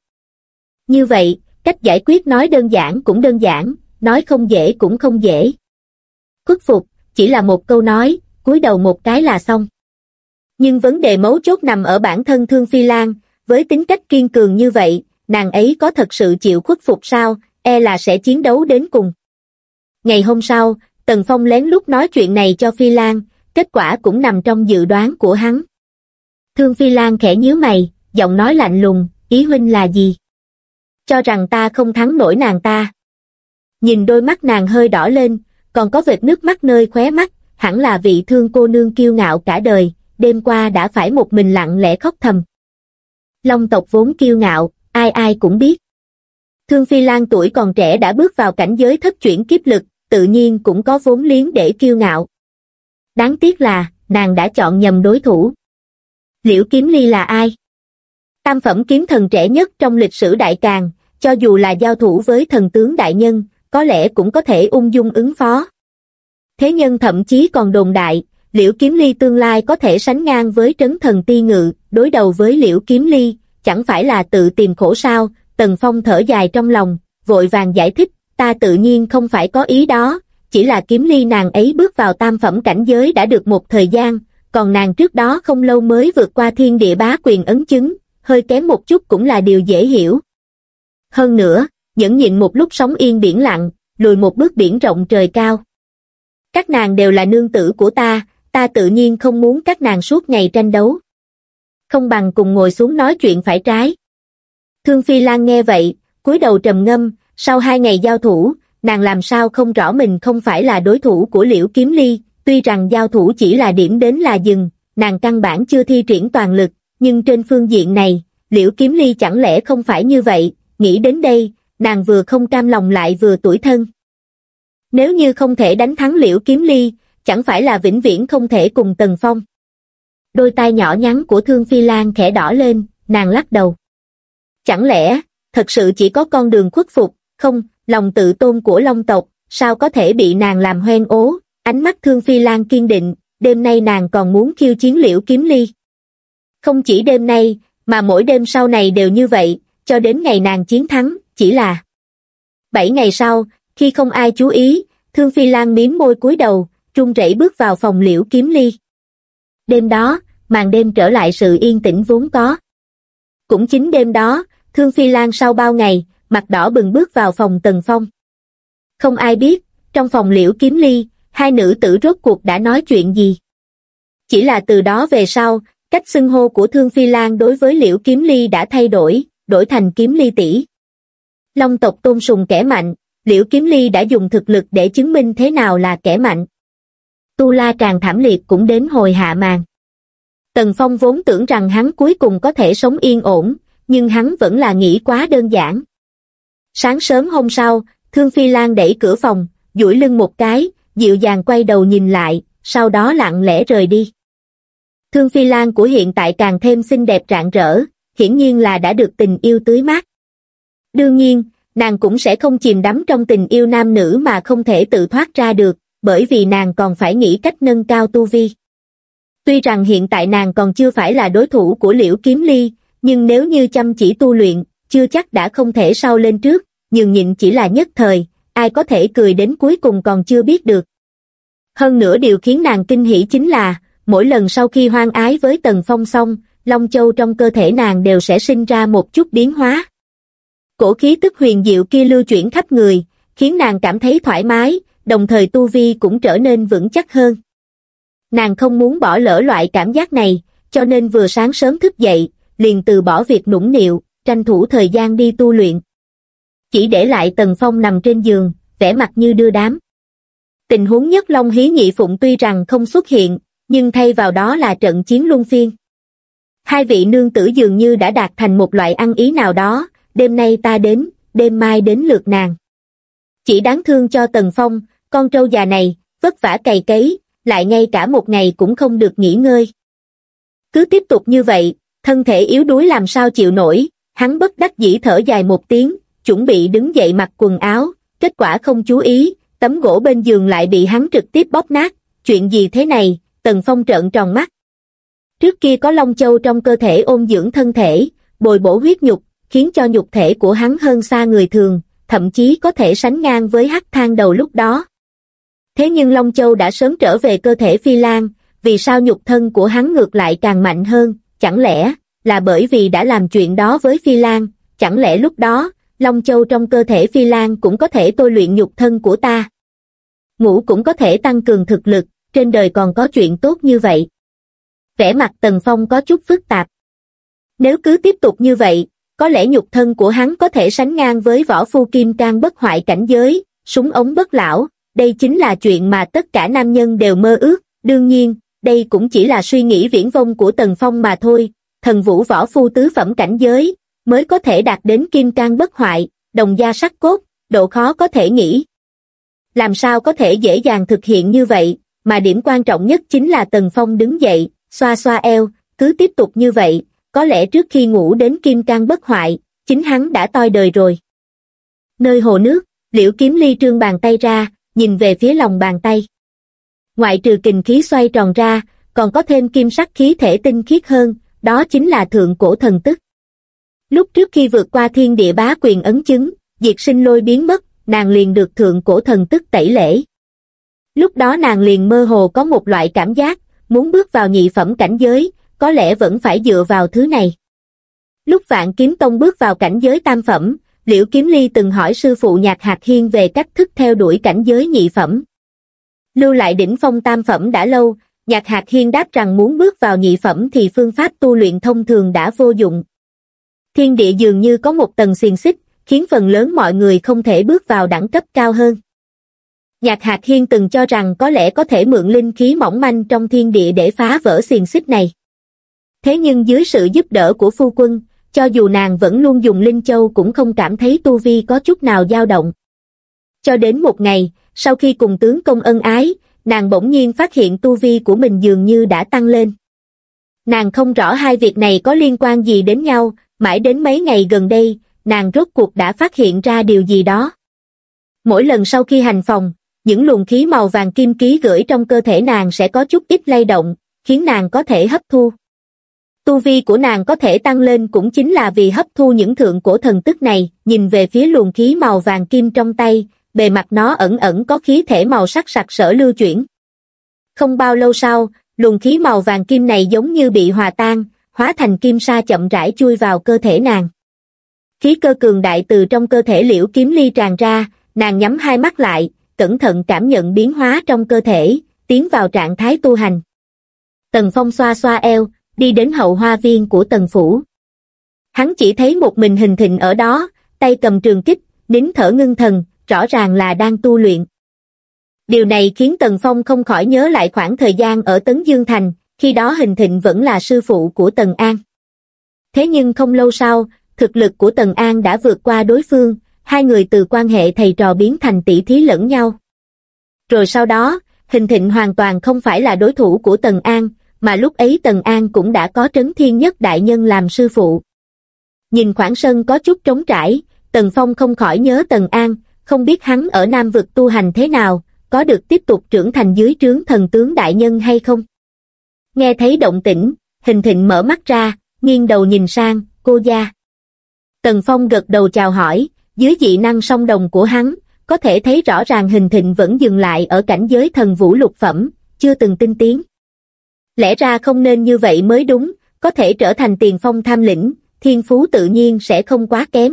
Như vậy, cách giải quyết nói đơn giản cũng đơn giản, nói không dễ cũng không dễ. Khuất phục, chỉ là một câu nói, cúi đầu một cái là xong. Nhưng vấn đề mấu chốt nằm ở bản thân Thương Phi Lan, với tính cách kiên cường như vậy, nàng ấy có thật sự chịu khuất phục sao, e là sẽ chiến đấu đến cùng. Ngày hôm sau, Tần Phong lén lút nói chuyện này cho Phi Lan, kết quả cũng nằm trong dự đoán của hắn. Thương Phi Lan khẽ nhíu mày, giọng nói lạnh lùng, ý huynh là gì? Cho rằng ta không thắng nổi nàng ta. Nhìn đôi mắt nàng hơi đỏ lên, còn có vệt nước mắt nơi khóe mắt, hẳn là vị Thương cô nương kiêu ngạo cả đời, đêm qua đã phải một mình lặng lẽ khóc thầm. Long tộc vốn kiêu ngạo, ai ai cũng biết. Thương Phi Lan tuổi còn trẻ đã bước vào cảnh giới thất chuyển kiếp lực, tự nhiên cũng có vốn liếng để kiêu ngạo. Đáng tiếc là, nàng đã chọn nhầm đối thủ. Liễu Kiếm Ly là ai? Tam phẩm kiếm thần trẻ nhất trong lịch sử Đại Càn, cho dù là giao thủ với thần tướng đại nhân, có lẽ cũng có thể ung dung ứng phó. Thế nhân thậm chí còn đồn đại, Liễu Kiếm Ly tương lai có thể sánh ngang với Trấn Thần Ti Ngự, đối đầu với Liễu Kiếm Ly, chẳng phải là tự tìm khổ sao? Tần Phong thở dài trong lòng, vội vàng giải thích, ta tự nhiên không phải có ý đó, chỉ là Kiếm Ly nàng ấy bước vào tam phẩm cảnh giới đã được một thời gian, còn nàng trước đó không lâu mới vượt qua thiên địa bá quyền ấn chứng, hơi kém một chút cũng là điều dễ hiểu. Hơn nữa, nhẫn nhịn một lúc sóng yên biển lặng, lùi một bước biển rộng trời cao. Các nàng đều là nương tử của ta, ta tự nhiên không muốn các nàng suốt ngày tranh đấu. Không bằng cùng ngồi xuống nói chuyện phải trái. Thương Phi Lan nghe vậy, cúi đầu trầm ngâm, sau 2 ngày giao thủ, nàng làm sao không rõ mình không phải là đối thủ của Liễu Kiếm Ly, tuy rằng giao thủ chỉ là điểm đến là dừng, nàng căn bản chưa thi triển toàn lực, nhưng trên phương diện này, Liễu Kiếm Ly chẳng lẽ không phải như vậy, nghĩ đến đây, nàng vừa không cam lòng lại vừa tủi thân. Nếu như không thể đánh thắng Liễu Kiếm Ly, chẳng phải là vĩnh viễn không thể cùng Tần Phong. Đôi tai nhỏ nhắn của Thương Phi Lan khẽ đỏ lên, nàng lắc đầu. Chẳng lẽ, thật sự chỉ có con đường khuất phục, không, lòng tự tôn của Long tộc, sao có thể bị nàng làm hoen ố, ánh mắt Thương Phi Lan kiên định, đêm nay nàng còn muốn khiêu chiến Liễu Kiếm Ly. Không chỉ đêm nay, mà mỗi đêm sau này đều như vậy, cho đến ngày nàng chiến thắng, chỉ là 7 ngày sau, khi không ai chú ý, Thương Phi Lan mím môi cúi đầu, run rẩy bước vào phòng Liễu Kiếm Ly. Đêm đó, màn đêm trở lại sự yên tĩnh vốn có. Cũng chính đêm đó, Thương Phi Lan sau bao ngày, mặt đỏ bừng bước vào phòng Tần Phong. Không ai biết, trong phòng Liễu Kiếm Ly, hai nữ tử rốt cuộc đã nói chuyện gì. Chỉ là từ đó về sau, cách xưng hô của Thương Phi Lan đối với Liễu Kiếm Ly đã thay đổi, đổi thành Kiếm Ly tỷ. Long tộc tôn sùng kẻ mạnh, Liễu Kiếm Ly đã dùng thực lực để chứng minh thế nào là kẻ mạnh. Tu La Tràng thảm liệt cũng đến hồi hạ màn. Tần Phong vốn tưởng rằng hắn cuối cùng có thể sống yên ổn, nhưng hắn vẫn là nghĩ quá đơn giản. Sáng sớm hôm sau, Thương Phi Lan đẩy cửa phòng, duỗi lưng một cái, dịu dàng quay đầu nhìn lại, sau đó lặng lẽ rời đi. Thương Phi Lan của hiện tại càng thêm xinh đẹp rạng rỡ, hiển nhiên là đã được tình yêu tưới mát. Đương nhiên, nàng cũng sẽ không chìm đắm trong tình yêu nam nữ mà không thể tự thoát ra được, bởi vì nàng còn phải nghĩ cách nâng cao tu vi. Tuy rằng hiện tại nàng còn chưa phải là đối thủ của Liễu Kiếm Ly, nhưng nếu như chăm chỉ tu luyện, chưa chắc đã không thể sau lên trước, nhường nhịn chỉ là nhất thời, ai có thể cười đến cuối cùng còn chưa biết được. Hơn nữa điều khiến nàng kinh hỉ chính là, mỗi lần sau khi hoan ái với Tần Phong xong, Long Châu trong cơ thể nàng đều sẽ sinh ra một chút biến hóa. Cổ khí tức huyền diệu kia lưu chuyển khắp người, khiến nàng cảm thấy thoải mái, đồng thời tu vi cũng trở nên vững chắc hơn. Nàng không muốn bỏ lỡ loại cảm giác này, cho nên vừa sáng sớm thức dậy, liền từ bỏ việc nũng nịu, tranh thủ thời gian đi tu luyện. Chỉ để lại Tần Phong nằm trên giường, vẻ mặt như đưa đám. Tình huống nhất Long Hí Nhị Phụng tuy rằng không xuất hiện, nhưng thay vào đó là trận chiến luân phiên. Hai vị nương tử dường như đã đạt thành một loại ăn ý nào đó, đêm nay ta đến, đêm mai đến lượt nàng. Chỉ đáng thương cho Tần Phong, con trâu già này, vất vả cày cấy, lại ngay cả một ngày cũng không được nghỉ ngơi. Cứ tiếp tục như vậy, thân thể yếu đuối làm sao chịu nổi, hắn bất đắc dĩ thở dài một tiếng, chuẩn bị đứng dậy mặc quần áo, kết quả không chú ý, tấm gỗ bên giường lại bị hắn trực tiếp bóp nát, chuyện gì thế này, Tần Phong trợn tròn mắt. Trước kia có Long Châu trong cơ thể ôn dưỡng thân thể, bồi bổ huyết nhục, khiến cho nhục thể của hắn hơn xa người thường, thậm chí có thể sánh ngang với Hắc Thang đầu lúc đó. Thế nhưng Long Châu đã sớm trở về cơ thể Phi Lan, vì sao nhục thân của hắn ngược lại càng mạnh hơn, chẳng lẽ là bởi vì đã làm chuyện đó với Phi Lan, chẳng lẽ lúc đó, Long Châu trong cơ thể Phi Lan cũng có thể tôi luyện nhục thân của ta. Ngủ cũng có thể tăng cường thực lực, trên đời còn có chuyện tốt như vậy. Vẻ mặt Tần Phong có chút phức tạp. Nếu cứ tiếp tục như vậy, có lẽ nhục thân của hắn có thể sánh ngang với võ phu kim cang bất hoại cảnh giới, súng ống bất lão, đây chính là chuyện mà tất cả nam nhân đều mơ ước, đương nhiên, đây cũng chỉ là suy nghĩ viển vông của Tần Phong mà thôi, thần vũ võ phu tứ phẩm cảnh giới, mới có thể đạt đến kim cang bất hoại, đồng gia sắc cốt, độ khó có thể nghĩ. Làm sao có thể dễ dàng thực hiện như vậy, mà điểm quan trọng nhất chính là Tần Phong đứng dậy, xoa xoa eo, cứ tiếp tục như vậy, có lẽ trước khi ngủ đến kim cang bất hoại, chính hắn đã toi đời rồi. Nơi hồ nước, Liễu Kiếm Ly trương bàn tay ra, nhìn về phía lòng bàn tay. Ngoại trừ kình khí xoay tròn ra, còn có thêm kim sắc khí thể tinh khiết hơn, đó chính là thượng cổ thần tức. Lúc trước khi vượt qua thiên địa bá quyền ấn chứng, diệt sinh lôi biến mất, nàng liền được thượng cổ thần tức tẩy lễ. Lúc đó nàng liền mơ hồ có một loại cảm giác, muốn bước vào nhị phẩm cảnh giới, có lẽ vẫn phải dựa vào thứ này. Lúc Vạn Kiếm Tông bước vào cảnh giới tam phẩm, Liễu Kiếm Ly từng hỏi sư phụ Nhạc Hạc Hiên về cách thức theo đuổi cảnh giới nhị phẩm. Lưu lại đỉnh phong tam phẩm đã lâu, Nhạc Hạc Hiên đáp rằng muốn bước vào nhị phẩm thì phương pháp tu luyện thông thường đã vô dụng. Thiên địa dường như có một tầng xiềng xích, khiến phần lớn mọi người không thể bước vào đẳng cấp cao hơn. Nhạc Hạc Hiên từng cho rằng có lẽ có thể mượn linh khí mỏng manh trong thiên địa để phá vỡ xiềng xích này. Thế nhưng dưới sự giúp đỡ của phu quân, cho dù nàng vẫn luôn dùng Linh Châu cũng không cảm thấy tu vi có chút nào dao động. Cho đến một ngày, sau khi cùng tướng công ân ái, nàng bỗng nhiên phát hiện tu vi của mình dường như đã tăng lên. Nàng không rõ hai việc này có liên quan gì đến nhau, mãi đến mấy ngày gần đây, nàng rốt cuộc đã phát hiện ra điều gì đó. Mỗi lần sau khi hành phòng, những luồng khí màu vàng kim ký gửi trong cơ thể nàng sẽ có chút ít lay động, khiến nàng có thể hấp thu. Tu vi của nàng có thể tăng lên cũng chính là vì hấp thu những thượng cổ thần tức này, nhìn về phía luồng khí màu vàng kim trong tay, bề mặt nó ẩn ẩn có khí thể màu sắc sặc sỡ lưu chuyển. Không bao lâu sau, luồng khí màu vàng kim này giống như bị hòa tan, hóa thành kim sa chậm rãi chui vào cơ thể nàng. Khí cơ cường đại từ trong cơ thể Liễu Kiếm Ly tràn ra, nàng nhắm hai mắt lại, cẩn thận cảm nhận biến hóa trong cơ thể, tiến vào trạng thái tu hành. Tần Phong xoa xoa eo, đi đến hậu hoa viên của Tần phủ. Hắn chỉ thấy một mình Hình Thịnh ở đó, tay cầm trường kích, nín thở ngưng thần, rõ ràng là đang tu luyện. Điều này khiến Tần Phong không khỏi nhớ lại khoảng thời gian ở Tấn Dương Thành, khi đó Hình Thịnh vẫn là sư phụ của Tần An. Thế nhưng không lâu sau, thực lực của Tần An đã vượt qua đối phương, hai người từ quan hệ thầy trò biến thành tỷ thí lẫn nhau. Rồi sau đó, Hình Thịnh hoàn toàn không phải là đối thủ của Tần An, mà lúc ấy Tần An cũng đã có Trấn Thiên Nhất đại nhân làm sư phụ. Nhìn khoảng sân có chút trống trải, Tần Phong không khỏi nhớ Tần An, không biết hắn ở Nam vực tu hành thế nào, có được tiếp tục trưởng thành dưới trướng thần tướng đại nhân hay không. Nghe thấy động tĩnh, Hình Thịnh mở mắt ra, nghiêng đầu nhìn sang, cô gia. Tần Phong gật đầu chào hỏi, dưới dị năng song đồng của hắn, có thể thấy rõ ràng Hình Thịnh vẫn dừng lại ở cảnh giới thần vũ lục phẩm, chưa từng tinh tiến. Lẽ ra không nên như vậy mới đúng, có thể trở thành tiền phong tham lĩnh, thiên phú tự nhiên sẽ không quá kém.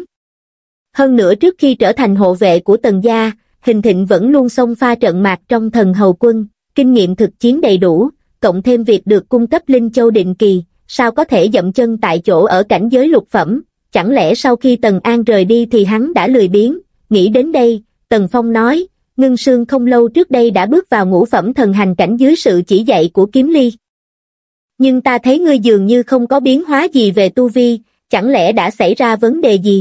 Hơn nữa trước khi trở thành hộ vệ của Tần gia, Hình Thịnh vẫn luôn xông pha trận mạc trong thần hầu quân, kinh nghiệm thực chiến đầy đủ, cộng thêm việc được cung cấp Linh Châu định kỳ, sao có thể dậm chân tại chỗ ở cảnh giới lục phẩm, chẳng lẽ sau khi Tần An rời đi thì hắn đã lười biếng. Nghĩ đến đây, Tần Phong nói, Ngưng Sương không lâu trước đây đã bước vào ngũ phẩm thần hành cảnh dưới sự chỉ dạy của Kiếm Ly. Nhưng ta thấy ngươi dường như không có biến hóa gì về tu vi, chẳng lẽ đã xảy ra vấn đề gì?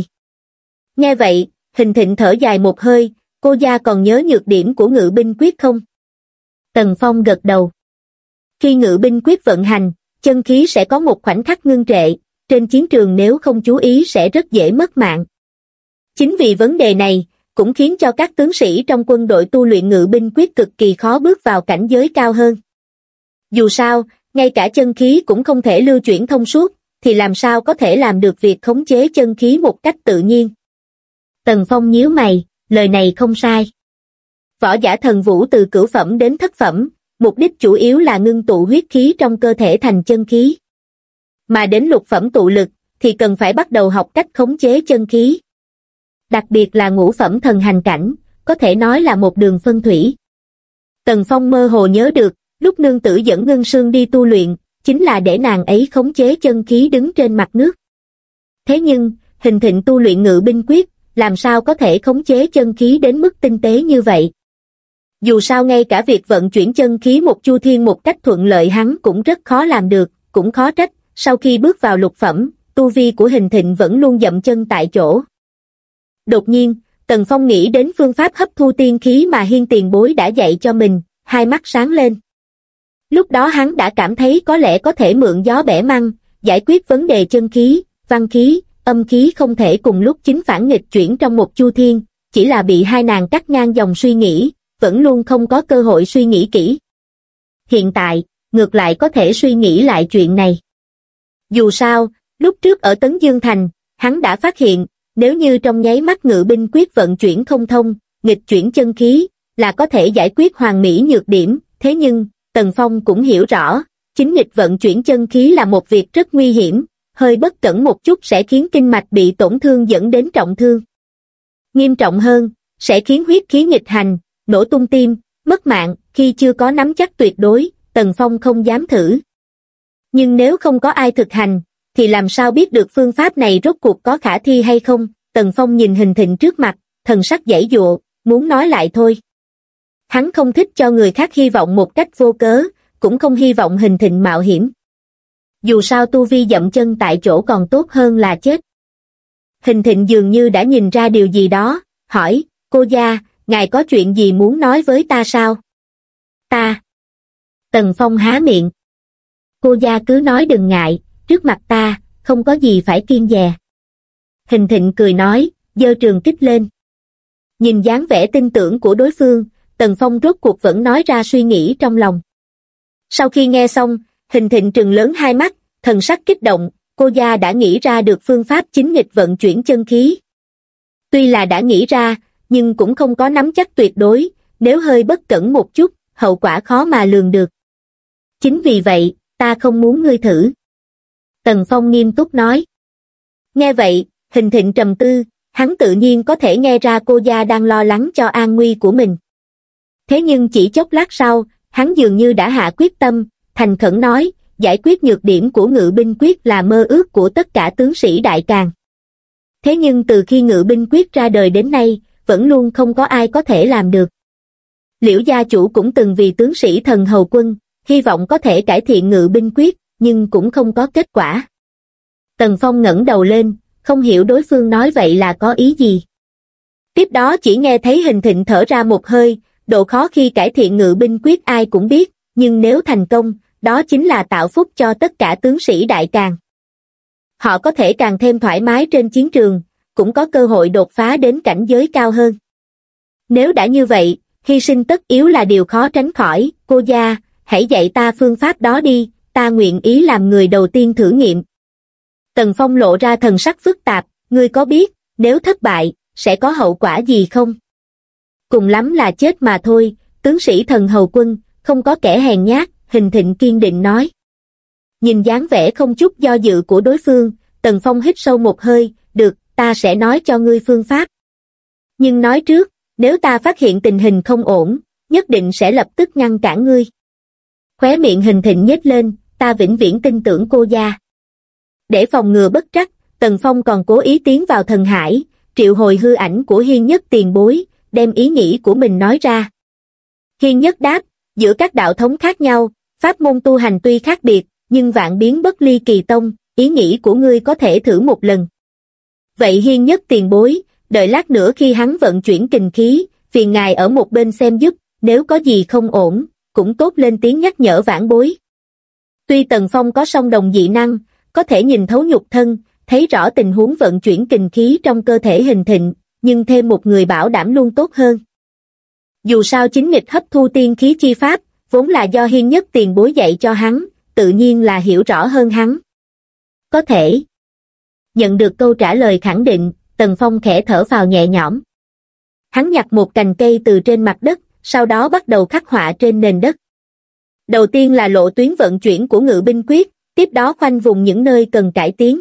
Nghe vậy, Hình Thịnh thở dài một hơi, cô gia còn nhớ nhược điểm của Ngự Binh Quyết không? Tần Phong gật đầu. Khi ngự binh quyết vận hành, chân khí sẽ có một khoảnh khắc ngưng trệ, trên chiến trường nếu không chú ý sẽ rất dễ mất mạng. Chính vì vấn đề này, cũng khiến cho các tướng sĩ trong quân đội tu luyện ngự binh quyết cực kỳ khó bước vào cảnh giới cao hơn. Dù sao, ngay cả chân khí cũng không thể lưu chuyển thông suốt, thì làm sao có thể làm được việc khống chế chân khí một cách tự nhiên. Tần Phong nhíu mày, lời này không sai. Võ giả thần vũ từ cửu phẩm đến thất phẩm, mục đích chủ yếu là ngưng tụ huyết khí trong cơ thể thành chân khí. Mà đến lục phẩm tụ lực, thì cần phải bắt đầu học cách khống chế chân khí. Đặc biệt là ngũ phẩm thần hành cảnh, có thể nói là một đường phân thủy. Tần Phong mơ hồ nhớ được, lúc nương tử dẫn Ngân Sương đi tu luyện, chính là để nàng ấy khống chế chân khí đứng trên mặt nước. Thế nhưng, Hình Thịnh tu luyện ngự binh quyết, làm sao có thể khống chế chân khí đến mức tinh tế như vậy? Dù sao ngay cả việc vận chuyển chân khí một chu thiên một cách thuận lợi hắn cũng rất khó làm được, cũng khó trách, sau khi bước vào lục phẩm, tu vi của Hình Thịnh vẫn luôn dậm chân tại chỗ. Đột nhiên, Tần Phong nghĩ đến phương pháp hấp thu tiên khí mà Hiên tiền bối đã dạy cho mình, hai mắt sáng lên. Lúc đó hắn đã cảm thấy có lẽ có thể mượn gió bẻ măng, giải quyết vấn đề chân khí, văn khí, âm khí không thể cùng lúc chính phản nghịch chuyển trong một chu thiên, chỉ là bị hai nàng cắt ngang dòng suy nghĩ, vẫn luôn không có cơ hội suy nghĩ kỹ. Hiện tại, ngược lại có thể suy nghĩ lại chuyện này. Dù sao, lúc trước ở Tấn Dương Thành, hắn đã phát hiện, nếu như trong nháy mắt ngự binh quyết vận chuyển không thông, nghịch chuyển chân khí, là có thể giải quyết hoàn mỹ nhược điểm, thế nhưng, Tần Phong cũng hiểu rõ, chính nghịch vận chuyển chân khí là một việc rất nguy hiểm, hơi bất cẩn một chút sẽ khiến kinh mạch bị tổn thương dẫn đến trọng thương. Nghiêm trọng hơn, sẽ khiến huyết khí nghịch hành, nổ tung tim, mất mạng, khi chưa có nắm chắc tuyệt đối, Tần Phong không dám thử. Nhưng nếu không có ai thực hành, thì làm sao biết được phương pháp này rốt cuộc có khả thi hay không? Tần Phong nhìn Hình Thịnh trước mặt, thần sắc giãy giụa, muốn nói lại thôi. Hắn không thích cho người khác hy vọng một cách vô cớ, cũng không hy vọng Hình Thịnh mạo hiểm. Dù sao tu vi dậm chân tại chỗ còn tốt hơn là chết. Hình Thịnh dường như đã nhìn ra điều gì đó, hỏi, cô gia, ngài có chuyện gì muốn nói với ta sao? Ta. Tần Phong há miệng. Cô gia cứ nói đừng ngại, trước mặt ta, không có gì phải kiêng dè. Hình Thịnh cười nói, giơ trường kích lên. Nhìn dáng vẻ tin tưởng của đối phương, Tần Phong rốt cuộc vẫn nói ra suy nghĩ trong lòng. Sau khi nghe xong, Hình Thịnh trừng lớn hai mắt, thần sắc kích động, cô gia đã nghĩ ra được phương pháp chính nghịch vận chuyển chân khí. Tuy là đã nghĩ ra, nhưng cũng không có nắm chắc tuyệt đối, nếu hơi bất cẩn một chút, hậu quả khó mà lường được. Chính vì vậy, ta không muốn ngươi thử. Tần Phong nghiêm túc nói. Nghe vậy, Hình Thịnh trầm tư, hắn tự nhiên có thể nghe ra cô gia đang lo lắng cho an nguy của mình. Thế nhưng chỉ chốc lát sau, hắn dường như đã hạ quyết tâm, thành khẩn nói, giải quyết nhược điểm của ngự binh quyết là mơ ước của tất cả tướng sĩ Đại Càn. Thế nhưng từ khi ngự binh quyết ra đời đến nay, vẫn luôn không có ai có thể làm được. Liễu gia chủ cũng từng vì tướng sĩ thần hầu quân, hy vọng có thể cải thiện ngự binh quyết, nhưng cũng không có kết quả. Tần Phong ngẩng đầu lên, không hiểu đối phương nói vậy là có ý gì. Tiếp đó chỉ nghe thấy Hình Thịnh thở ra một hơi, độ khó khi cải thiện ngự binh quyết ai cũng biết, nhưng nếu thành công, đó chính là tạo phúc cho tất cả tướng sĩ Đại Càn. Họ có thể càng thêm thoải mái trên chiến trường, cũng có cơ hội đột phá đến cảnh giới cao hơn. Nếu đã như vậy, hy sinh tất yếu là điều khó tránh khỏi, cô gia, hãy dạy ta phương pháp đó đi, ta nguyện ý làm người đầu tiên thử nghiệm. Tần Phong lộ ra thần sắc phức tạp, ngươi có biết, nếu thất bại, sẽ có hậu quả gì không? Cùng lắm là chết mà thôi, tướng sĩ thần hầu quân, không có kẻ hèn nhát, Hình Thịnh kiên định nói. Nhìn dáng vẻ không chút do dự của đối phương, Tần Phong hít sâu một hơi, được, ta sẽ nói cho ngươi phương pháp. Nhưng nói trước, nếu ta phát hiện tình hình không ổn, nhất định sẽ lập tức ngăn cản ngươi. Khóe miệng Hình Thịnh nhếch lên, ta vĩnh viễn tin tưởng cô gia. Để phòng ngừa bất trắc, Tần Phong còn cố ý tiến vào thần hải, triệu hồi hư ảnh của Hiên Nhất tiền bối, đem ý nghĩ của mình nói ra. Hiên Nhất đáp, giữa các đạo thống khác nhau, pháp môn tu hành tuy khác biệt, nhưng vạn biến bất ly kỳ tông, ý nghĩ của ngươi có thể thử một lần. Vậy Hiên Nhất tiền bối, đợi lát nữa khi hắn vận chuyển kình khí, phiền ngài ở một bên xem giúp, nếu có gì không ổn, cũng tốt lên tiếng nhắc nhở vãn bối. Tuy Tần Phong có song đồng dị năng, có thể nhìn thấu nhục thân, thấy rõ tình huống vận chuyển kình khí trong cơ thể Hình Thịnh, nhưng thêm một người bảo đảm luôn tốt hơn. Dù sao chính nghịch hấp thu tiên khí chi pháp, vốn là do Hiên Nhất tiền bối dạy cho hắn, tự nhiên là hiểu rõ hơn hắn. Có thể. Nhận được câu trả lời khẳng định, Tần Phong khẽ thở phào nhẹ nhõm. Hắn nhặt một cành cây từ trên mặt đất, sau đó bắt đầu khắc họa trên nền đất. Đầu tiên là lộ tuyến vận chuyển của Ngự Binh Quyết, tiếp đó khoanh vùng những nơi cần cải tiến.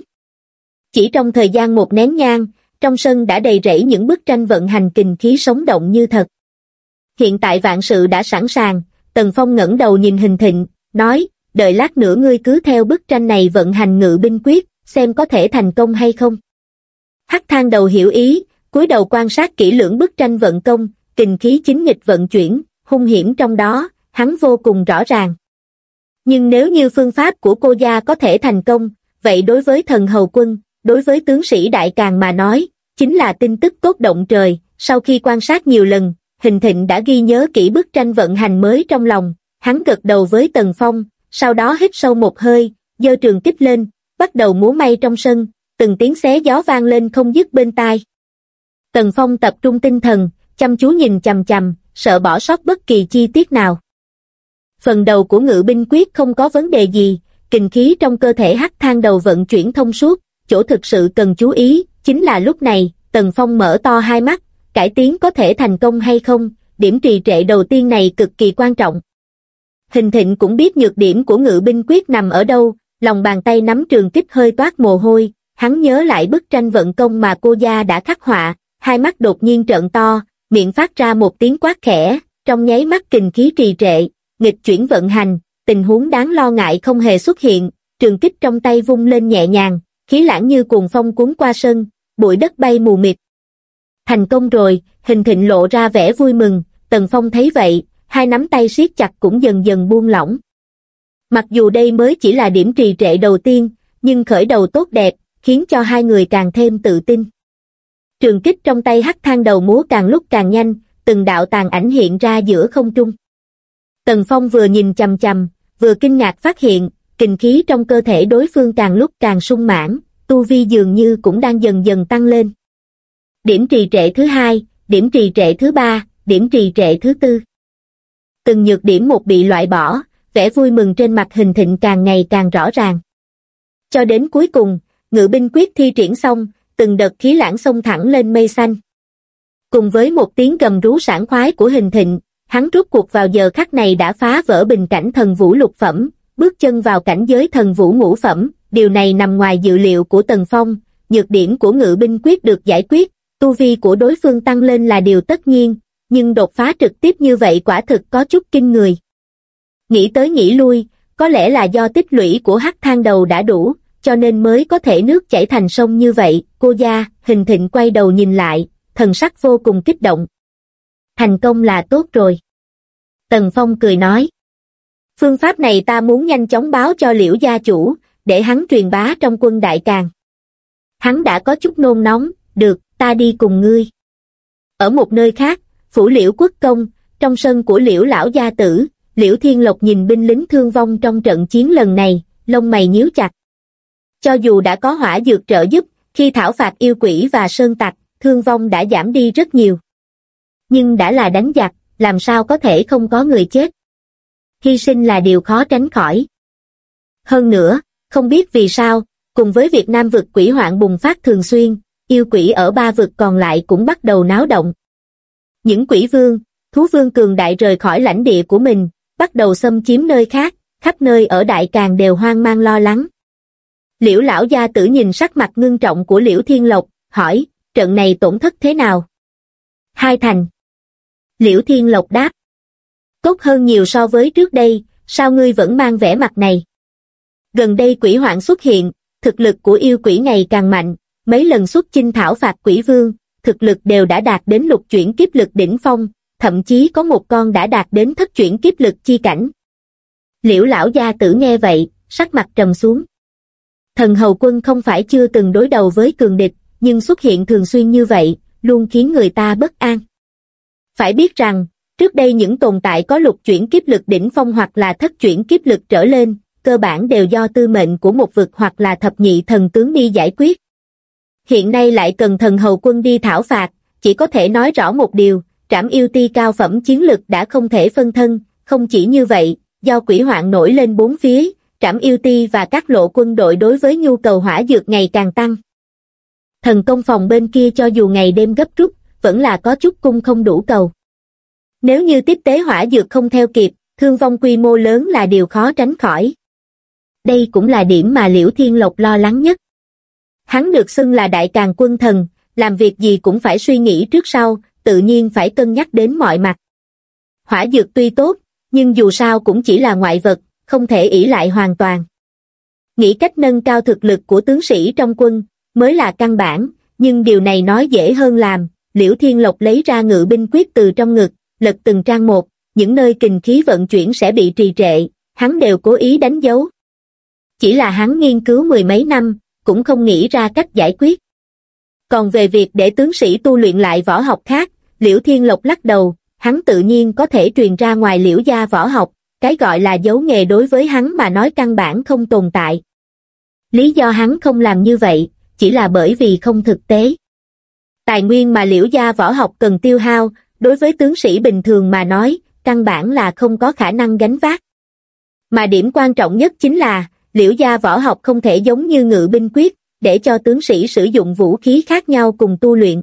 Chỉ trong thời gian một nén nhang, trong sân đã đầy rẫy những bức tranh vận hành kình khí sống động như thật. Hiện tại vạn sự đã sẵn sàng, Tần Phong ngẩng đầu nhìn Hình Thịnh, nói, đợi lát nữa ngươi cứ theo bức tranh này vận hành Ngự Binh Quyết, xem có thể thành công hay không. Hắc Thang Đầu hiểu ý, cúi đầu quan sát kỹ lưỡng bức tranh vận công, kình khí chính nghịch vận chuyển, hung hiểm trong đó, hắn vô cùng rõ ràng. Nhưng nếu như phương pháp của cô gia có thể thành công, vậy đối với Thần Hầu Quân, đối với tướng sĩ Đại Càn mà nói, chính là tin tức tốt động trời. Sau khi quan sát nhiều lần, Hình Thịnh đã ghi nhớ kỹ bức tranh vận hành mới trong lòng, hắn gật đầu với Tần Phong, sau đó hít sâu một hơi, giơ trường kích lên, bắt đầu múa may trong sân, từng tiếng xé gió vang lên không dứt bên tai. Tần Phong tập trung tinh thần, chăm chú nhìn chằm chằm, sợ bỏ sót bất kỳ chi tiết nào. Phần đầu của Ngự Binh Quyết không có vấn đề gì, kình khí trong cơ thể Hắc Thang Đầu vận chuyển thông suốt, chỗ thực sự cần chú ý, chính là lúc này, Tần Phong mở to hai mắt, cải tiến có thể thành công hay không, điểm trì trệ đầu tiên này cực kỳ quan trọng. Hình Thịnh cũng biết nhược điểm của Ngự Binh Quyết nằm ở đâu, lòng bàn tay nắm trường kích hơi toát mồ hôi, hắn nhớ lại bức tranh vận công mà cô gia đã khắc họa, hai mắt đột nhiên trợn to, miệng phát ra một tiếng quát khẽ, trong nháy mắt kình khí trì trệ, nghịch chuyển vận hành, tình huống đáng lo ngại không hề xuất hiện, trường kích trong tay vung lên nhẹ nhàng, khí lãng như cuồng phong cuốn qua sân, bụi đất bay mù mịt. Thành công rồi, Hình Thịnh lộ ra vẻ vui mừng, Tần Phong thấy vậy, hai nắm tay siết chặt cũng dần dần buông lỏng. Mặc dù đây mới chỉ là điểm trì trệ đầu tiên, nhưng khởi đầu tốt đẹp, khiến cho hai người càng thêm tự tin. Trường kích trong tay Hắc Thang Đầu múa càng lúc càng nhanh, từng đạo tàn ảnh hiện ra giữa không trung. Tần Phong vừa nhìn chằm chằm, vừa kinh ngạc phát hiện, kình khí trong cơ thể đối phương càng lúc càng sung mãn, tu vi dường như cũng đang dần dần tăng lên. Điểm trì trệ thứ hai, điểm trì trệ thứ ba, điểm trì trệ thứ tư. Từng nhược điểm một bị loại bỏ, vẻ vui mừng trên mặt Hình Thịnh càng ngày càng rõ ràng. Cho đến cuối cùng, Ngự Binh Quyết thi triển xong, từng đợt khí lãng xông thẳng lên mây xanh. Cùng với một tiếng gầm rú sảng khoái của Hình Thịnh, hắn rốt cuộc vào giờ khắc này đã phá vỡ bình cảnh thần vũ lục phẩm, bước chân vào cảnh giới thần vũ ngũ phẩm, điều này nằm ngoài dự liệu của Tần Phong, nhược điểm của Ngự Binh Quyết được giải quyết, tu vi của đối phương tăng lên là điều tất nhiên, nhưng đột phá trực tiếp như vậy quả thực có chút kinh người. Nghĩ tới nghĩ lui, có lẽ là do tích lũy của Hắc Thang Đầu đã đủ, cho nên mới có thể nước chảy thành sông như vậy. Cô gia, Hình Thịnh quay đầu nhìn lại, thần sắc vô cùng kích động. Thành công là tốt rồi. Tần Phong cười nói. Phương pháp này ta muốn nhanh chóng báo cho Liễu gia chủ, để hắn truyền bá trong quân Đại Càn. Hắn đã có chút nôn nóng, được, ta đi cùng ngươi. Ở một nơi khác, phủ Liễu quốc công, trong sân của Liễu lão gia tử, Liễu Thiên Lộc nhìn binh lính thương vong trong trận chiến lần này, lông mày nhíu chặt. Cho dù đã có hỏa dược trợ giúp, khi thảo phạt yêu quỷ và sơn tặc, thương vong đã giảm đi rất nhiều. Nhưng đã là đánh giặc, làm sao có thể không có người chết? Hy sinh là điều khó tránh khỏi. Hơn nữa, không biết vì sao, cùng với việc Nam vực quỷ hoạn bùng phát thường xuyên, yêu quỷ ở ba vực còn lại cũng bắt đầu náo động. Những quỷ vương, thú vương cường đại rời khỏi lãnh địa của mình, bắt đầu xâm chiếm nơi khác, khắp nơi ở Đại Càn đều hoang mang lo lắng. Liễu lão gia tử nhìn sắc mặt ngưng trọng của Liễu Thiên Lộc, hỏi, trận này tổn thất thế nào? 2 thành. Liễu Thiên Lộc đáp. Tốt hơn nhiều so với trước đây, sao ngươi vẫn mang vẻ mặt này? Gần đây quỷ hoạn xuất hiện, thực lực của yêu quỷ ngày càng mạnh, mấy lần xuất chinh thảo phạt quỷ vương, thực lực đều đã đạt đến lục chuyển kiếp lực đỉnh phong, thậm chí có một con đã đạt đến thất chuyển kiếp lực chi cảnh. Liễu lão gia tử nghe vậy, sắc mặt trầm xuống. Thần Hầu Quân không phải chưa từng đối đầu với cường địch, nhưng xuất hiện thường xuyên như vậy, luôn khiến người ta bất an. Phải biết rằng, Trước đây những tồn tại có lục chuyển kiếp lực đỉnh phong hoặc là thất chuyển kiếp lực trở lên, cơ bản đều do tư mệnh của một vực hoặc là thập nhị thần tướng đi giải quyết. Hiện nay lại cần thần hầu quân đi thảo phạt, chỉ có thể nói rõ một điều, Trảm Yêu Ti cao phẩm chiến lực đã không thể phân thân, không chỉ như vậy, do quỷ hoạn nổi lên bốn phía, Trảm Yêu Ti và các lộ quân đội đối với nhu cầu hỏa dược ngày càng tăng. Thần công phòng bên kia cho dù ngày đêm gấp rút, vẫn là có chút cung không đủ cầu. Nếu như tiếp tế hỏa dược không theo kịp, thương vong quy mô lớn là điều khó tránh khỏi. Đây cũng là điểm mà Liễu Thiên Lộc lo lắng nhất. Hắn được xưng là đại càn quân thần, làm việc gì cũng phải suy nghĩ trước sau, tự nhiên phải cân nhắc đến mọi mặt. Hỏa dược tuy tốt, nhưng dù sao cũng chỉ là ngoại vật, không thể ỷ lại hoàn toàn. Nghĩ cách nâng cao thực lực của tướng sĩ trong quân, mới là căn bản, nhưng điều này nói dễ hơn làm. Liễu Thiên Lộc lấy ra ngự binh quyết từ trong ngực, lật từng trang một, những nơi kình khí vận chuyển sẽ bị trì trệ, hắn đều cố ý đánh dấu. Chỉ là hắn nghiên cứu mười mấy năm, cũng không nghĩ ra cách giải quyết. Còn về việc để tướng sĩ tu luyện lại võ học khác, Liễu Thiên Lộc lắc đầu, hắn tự nhiên có thể truyền ra ngoài Liễu gia võ học, cái gọi là dấu nghề đối với hắn mà nói căn bản không tồn tại. Lý do hắn không làm như vậy, chỉ là bởi vì không thực tế. Tài nguyên mà Liễu gia võ học cần tiêu hao, đối với tướng sĩ bình thường mà nói, căn bản là không có khả năng gánh vác. Mà điểm quan trọng nhất chính là, Liễu gia võ học không thể giống như ngự binh quyết, để cho tướng sĩ sử dụng vũ khí khác nhau cùng tu luyện.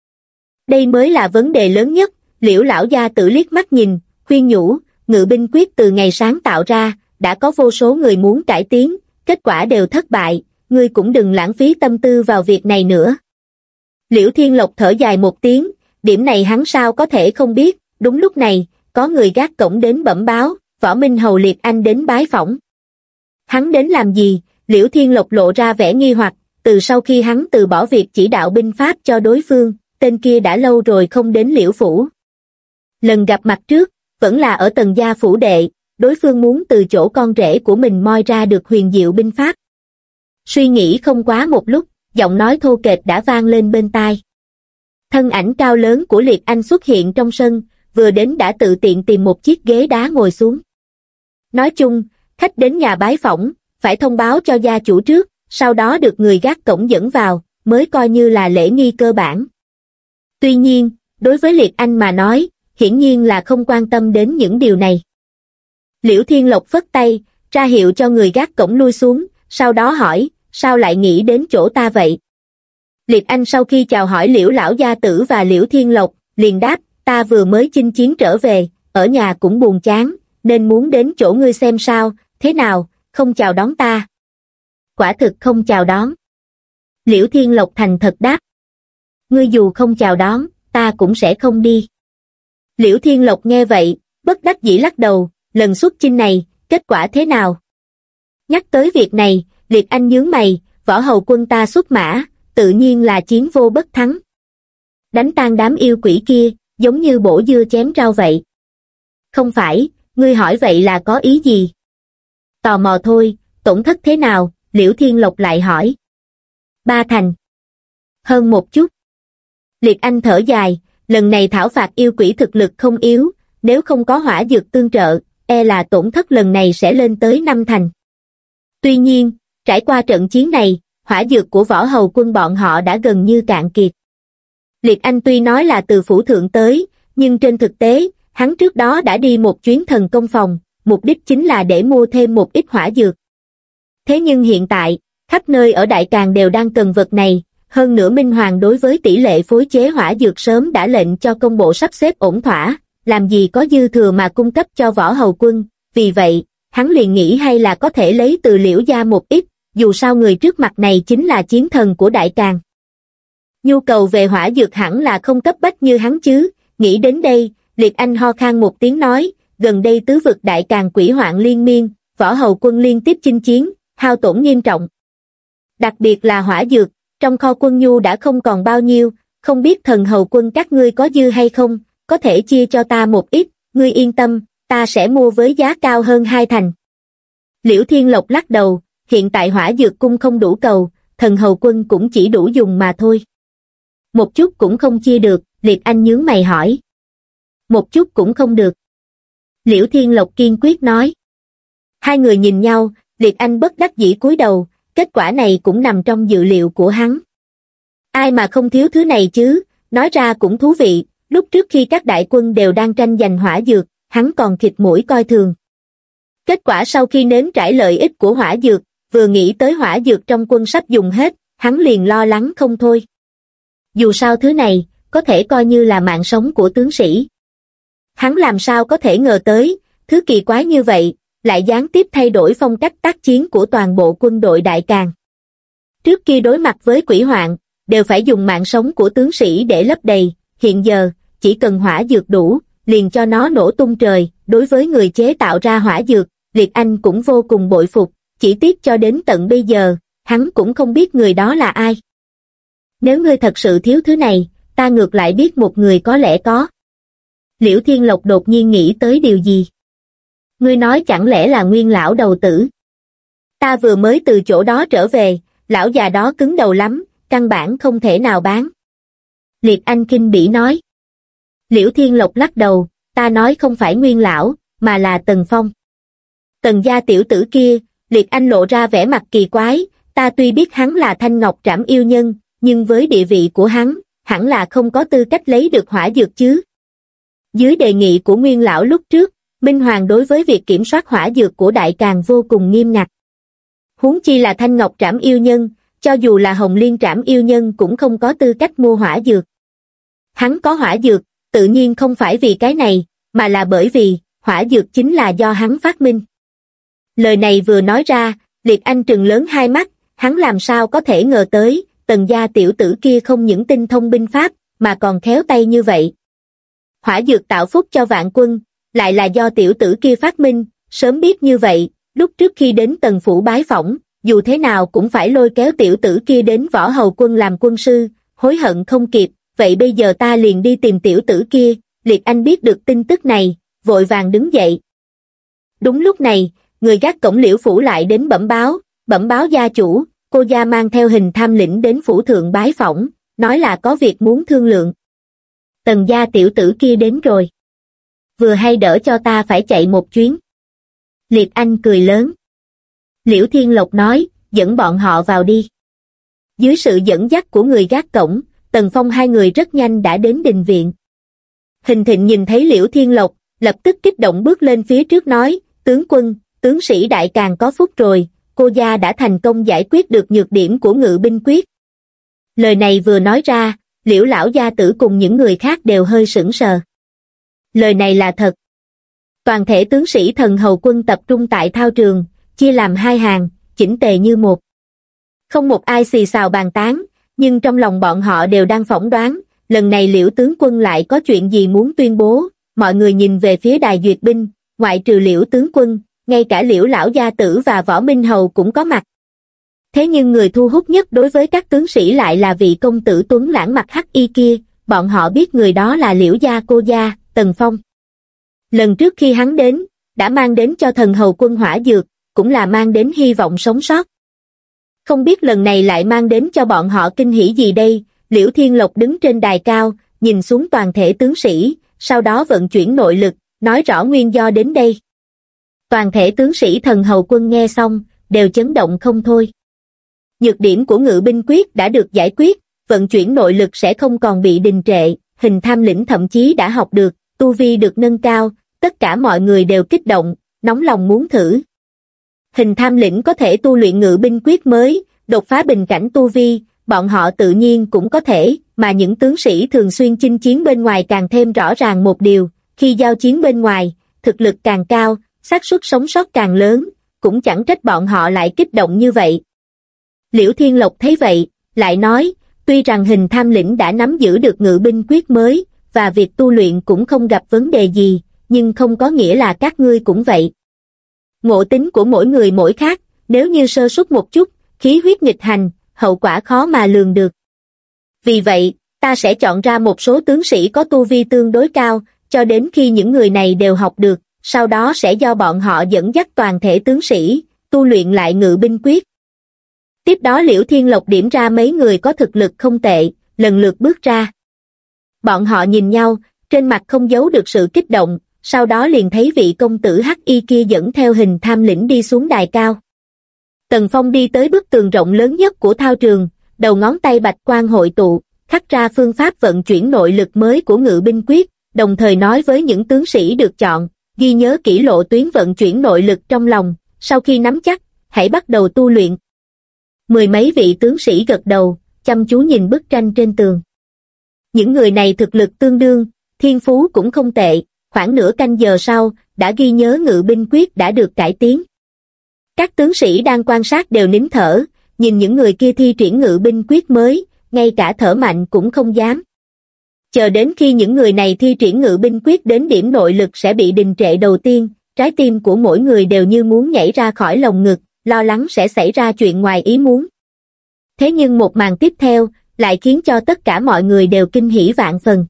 Đây mới là vấn đề lớn nhất. Liễu lão gia tử liếc mắt nhìn, khuyên nhủ, ngự binh quyết từ ngày sáng tạo ra, đã có vô số người muốn cải tiến, kết quả đều thất bại, ngươi cũng đừng lãng phí tâm tư vào việc này nữa. Liễu Thiên Lộc thở dài một tiếng, điểm này hắn sao có thể không biết. Đúng lúc này, có người gác cổng đến bẩm báo, Võ Minh Hầu Liệt Anh đến bái phỏng. Hắn đến làm gì? Liễu Thiên Lộc lộ ra vẻ nghi hoặc, từ sau khi hắn từ bỏ việc chỉ đạo binh pháp cho đối phương, tên kia đã lâu rồi không đến Liễu phủ. Lần gặp mặt trước, vẫn là ở Tần gia phủ đệ, đối phương muốn từ chỗ con rể của mình moi ra được huyền diệu binh pháp. Suy nghĩ không quá một lúc, giọng nói thô kệch đã vang lên bên tai. Thân ảnh cao lớn của Liệt Anh xuất hiện trong sân, vừa đến đã tự tiện tìm một chiếc ghế đá ngồi xuống. Nói chung, khách đến nhà bái phỏng, phải thông báo cho gia chủ trước, sau đó được người gác cổng dẫn vào, mới coi như là lễ nghi cơ bản. Tuy nhiên, đối với Liệt Anh mà nói, hiển nhiên là không quan tâm đến những điều này. Liễu Thiên Lộc phất tay, ra hiệu cho người gác cổng lui xuống, sau đó hỏi, sao lại nghĩ đến chỗ ta vậy? Liệt Anh sau khi chào hỏi Liễu lão gia tử và Liễu Thiên Lộc, liền đáp, ta vừa mới chinh chiến trở về, ở nhà cũng buồn chán, nên muốn đến chỗ ngươi xem sao, thế nào, không chào đón ta? Quả thực không chào đón. Liễu Thiên Lộc thành thật đáp. Ngươi dù không chào đón, ta cũng sẽ không đi. Liễu Thiên Lộc nghe vậy, bất đắc dĩ lắc đầu, lần xuất chinh này, kết quả thế nào? Nhắc tới việc này, Liệt Anh nhướng mày, võ hầu quân ta xuất mã, tự nhiên là chiến vô bất thắng. Đánh tan đám yêu quỷ kia, giống như bổ dưa chém rau vậy. Không phải, ngươi hỏi vậy là có ý gì? Tò mò thôi, tổn thất thế nào? Liễu Thiên Lộc lại hỏi. 3 thành. Hơn một chút. Liệt Anh thở dài, lần này thảo phạt yêu quỷ thực lực không yếu, nếu không có hỏa dược tương trợ, e là tổn thất lần này sẽ lên tới 5 thành. Tuy nhiên, trải qua trận chiến này, hỏa dược của võ hầu quân bọn họ đã gần như cạn kiệt. Liệt Anh tuy nói là từ phủ thượng tới, nhưng trên thực tế, hắn trước đó đã đi một chuyến thần công phòng, mục đích chính là để mua thêm một ít hỏa dược. Thế nhưng hiện tại, khắp nơi ở Đại Càn đều đang cần vật này, hơn nữa Minh Hoàng đối với tỷ lệ phối chế hỏa dược sớm đã lệnh cho công bộ sắp xếp ổn thỏa, làm gì có dư thừa mà cung cấp cho võ hầu quân, vì vậy, hắn liền nghĩ hay là có thể lấy từ Liễu gia một ít, dù sao người trước mặt này chính là chiến thần của Đại Càn. Nhu cầu về hỏa dược hẳn là không cấp bách như hắn chứ, nghĩ đến đây, Liệt Anh ho khan một tiếng nói, gần đây tứ vực Đại Càn quỷ hoạn liên miên, võ hầu quân liên tiếp chinh chiến, hao tổn nghiêm trọng. Đặc biệt là hỏa dược, trong kho quân nhu đã không còn bao nhiêu, không biết thần hầu quân các ngươi có dư hay không, có thể chia cho ta một ít, ngươi yên tâm, ta sẽ mua với giá cao hơn 2 thành. Liễu Thiên Lộc lắc đầu, hiện tại hỏa dược cung không đủ cầu, thần hầu quân cũng chỉ đủ dùng mà thôi. Một chút cũng không chia được, Liệt Anh nhướng mày hỏi. Một chút cũng không được. Liễu Thiên Lộc kiên quyết nói. Hai người nhìn nhau, Liệt Anh bất đắc dĩ cúi đầu, kết quả này cũng nằm trong dự liệu của hắn. Ai mà không thiếu thứ này chứ, nói ra cũng thú vị, lúc trước khi các đại quân đều đang tranh giành hỏa dược, hắn còn khịt mũi coi thường. Kết quả sau khi nếm trải lợi ích của hỏa dược, vừa nghĩ tới hỏa dược trong quân sắp dùng hết, hắn liền lo lắng không thôi. Dù sao thứ này, có thể coi như là mạng sống của tướng sĩ. Hắn làm sao có thể ngờ tới, thứ kỳ quái như vậy, lại gián tiếp thay đổi phong cách tác chiến của toàn bộ quân đội Đại Càn. Trước kia đối mặt với quỷ hoạn, đều phải dùng mạng sống của tướng sĩ để lấp đầy, hiện giờ, chỉ cần hỏa dược đủ, liền cho nó nổ tung trời. Đối với người chế tạo ra hỏa dược, Liệt Anh cũng vô cùng bội phục, chỉ tiếc cho đến tận bây giờ, hắn cũng không biết người đó là ai. Nếu ngươi thật sự thiếu thứ này, ta ngược lại biết một người có lẽ có. Liễu Thiên Lộc đột nhiên nghĩ tới điều gì. Ngươi nói chẳng lẽ là Nguyên lão đầu tử? Ta vừa mới từ chỗ đó trở về, lão già đó cứng đầu lắm, căn bản không thể nào bán. Liệt Anh kinh bỉ nói. Liễu Thiên Lộc lắc đầu, ta nói không phải Nguyên lão, mà là Tần Phong. Tần gia tiểu tử kia, Liệt Anh lộ ra vẻ mặt kỳ quái, ta tuy biết hắn là Thanh Ngọc Trảm yêu nhân, nhưng với địa vị của hắn, hẳn là không có tư cách lấy được hỏa dược chứ. Dưới đề nghị của Nguyên lão lúc trước, Minh Hoàng đối với việc kiểm soát hỏa dược của Đại Càn vô cùng nghiêm ngặt. Huống chi là Thanh Ngọc Trảm yêu nhân, cho dù là Hồng Liên Trảm yêu nhân cũng không có tư cách mua hỏa dược. Hắn có hỏa dược, tự nhiên không phải vì cái này, mà là bởi vì, hỏa dược chính là do hắn phát minh. Lời này vừa nói ra, Liệt Anh trừng lớn hai mắt, hắn làm sao có thể ngờ tới, Tần gia tiểu tử kia không những tinh thông binh pháp, mà còn khéo tay như vậy. Hỏa dược tạo phúc cho vạn quân, lại là do tiểu tử kia phát minh, sớm biết như vậy, lúc trước khi đến Tần phủ bái phỏng, dù thế nào cũng phải lôi kéo tiểu tử kia đến Võ Hầu quân làm quân sư, hối hận không kịp, vậy bây giờ ta liền đi tìm tiểu tử kia. Liệt Anh biết được tin tức này, vội vàng đứng dậy. Đúng lúc này, người gác cổng Liễu phủ lại đến bẩm báo gia chủ, cô gia mang theo Hình Tham lĩnh đến phủ thượng bái phỏng, nói là có việc muốn thương lượng. Tần gia tiểu tử kia đến rồi. Vừa hay đỡ cho ta phải chạy một chuyến. Liệt Anh cười lớn. Liễu Thiên Lộc nói, dẫn bọn họ vào đi. Dưới sự dẫn dắt của người gác cổng, Tần Phong hai người rất nhanh đã đến đình viện. Hình Thịnh nhìn thấy Liễu Thiên Lộc, lập tức kích động bước lên phía trước nói, tướng quân, tướng sĩ Đại Càn có phúc rồi, cô gia đã thành công giải quyết được nhược điểm của Ngự binh quyết. Lời này vừa nói ra, Liễu lão gia tử cùng những người khác đều hơi sững sờ. Lời này là thật. Toàn thể tướng sĩ Thần Hầu quân tập trung tại thao trường, chia làm hai hàng, chỉnh tề như một. Không một ai xì xào bàn tán, nhưng trong lòng bọn họ đều đang phỏng đoán, lần này Liễu tướng quân lại có chuyện gì muốn tuyên bố. Mọi người nhìn về phía đài duyệt binh, ngoại trừ Liễu tướng quân, ngay cả Liễu lão gia tử và Võ Minh Hầu cũng có mặt. Thế nhưng người thu hút nhất đối với các tướng sĩ lại là vị công tử tuấn lãng mặt hắc y kia, bọn họ biết người đó là Liễu gia cô gia, Tần Phong. Lần trước khi hắn đến, đã mang đến cho Thần Hầu quân hỏa dược, cũng là mang đến hy vọng sống sót. Không biết lần này lại mang đến cho bọn họ kinh hỉ gì đây. Liễu Thiên Lộc đứng trên đài cao, nhìn xuống toàn thể tướng sĩ, sau đó vận chuyển nội lực, nói rõ nguyên do đến đây. Toàn thể tướng sĩ Thần Hầu quân nghe xong, đều chấn động không thôi. Nhược điểm của Ngự binh quyết đã được giải quyết, vận chuyển nội lực sẽ không còn bị đình trệ, Hình Tham lĩnh thậm chí đã học được, tu vi được nâng cao, tất cả mọi người đều kích động, nóng lòng muốn thử. Hình Tham lĩnh có thể tu luyện Ngự binh quyết mới, đột phá bình cảnh tu vi, bọn họ tự nhiên cũng có thể, mà những tướng sĩ thường xuyên chinh chiến bên ngoài càng thêm rõ ràng một điều, khi giao chiến bên ngoài, thực lực càng cao, xác suất sống sót càng lớn, cũng chẳng trách bọn họ lại kích động như vậy. Liễu Thiên Lộc thấy vậy, lại nói, tuy rằng Hình Tham lĩnh đã nắm giữ được Ngự binh quyết mới, và việc tu luyện cũng không gặp vấn đề gì, nhưng không có nghĩa là các ngươi cũng vậy. Ngộ tính của mỗi người mỗi khác, nếu như sơ suất một chút, khí huyết nghịch hành, hậu quả khó mà lường được. Vì vậy, ta sẽ chọn ra một số tướng sĩ có tu vi tương đối cao, cho đến khi những người này đều học được, sau đó sẽ do bọn họ dẫn dắt toàn thể tướng sĩ, tu luyện lại Ngự binh quyết. Tiếp đó Liễu Thiên Lộc điểm ra mấy người có thực lực không tệ, lần lượt bước ra. Bọn họ nhìn nhau, trên mặt không giấu được sự kích động, sau đó liền thấy vị công tử hắc y kia dẫn theo hình tham lĩnh đi xuống đài cao. Tần Phong đi tới bức tường rộng lớn nhất của thao trường, đầu ngón tay bạch quang hội tụ, khắc ra phương pháp vận chuyển nội lực mới của Ngự binh quyết, đồng thời nói với những tướng sĩ được chọn, ghi nhớ kỹ lộ tuyến vận chuyển nội lực trong lòng, sau khi nắm chắc, hãy bắt đầu tu luyện. Mười mấy vị tướng sĩ gật đầu, chăm chú nhìn bức tranh trên tường. Những người này thực lực tương đương, thiên phú cũng không tệ, khoảng nửa canh giờ sau, đã ghi nhớ Ngự binh quyết đã được cải tiến. Các tướng sĩ đang quan sát đều nín thở, nhìn những người kia thi triển Ngự binh quyết mới, ngay cả thở mạnh cũng không dám. Chờ đến khi những người này thi triển Ngự binh quyết đến điểm nội lực sẽ bị đình trệ đầu tiên, trái tim của mỗi người đều như muốn nhảy ra khỏi lồng ngực, lo lắng sẽ xảy ra chuyện ngoài ý muốn. Thế nhưng một màn tiếp theo, lại khiến cho tất cả mọi người đều kinh hỉ vạn phần.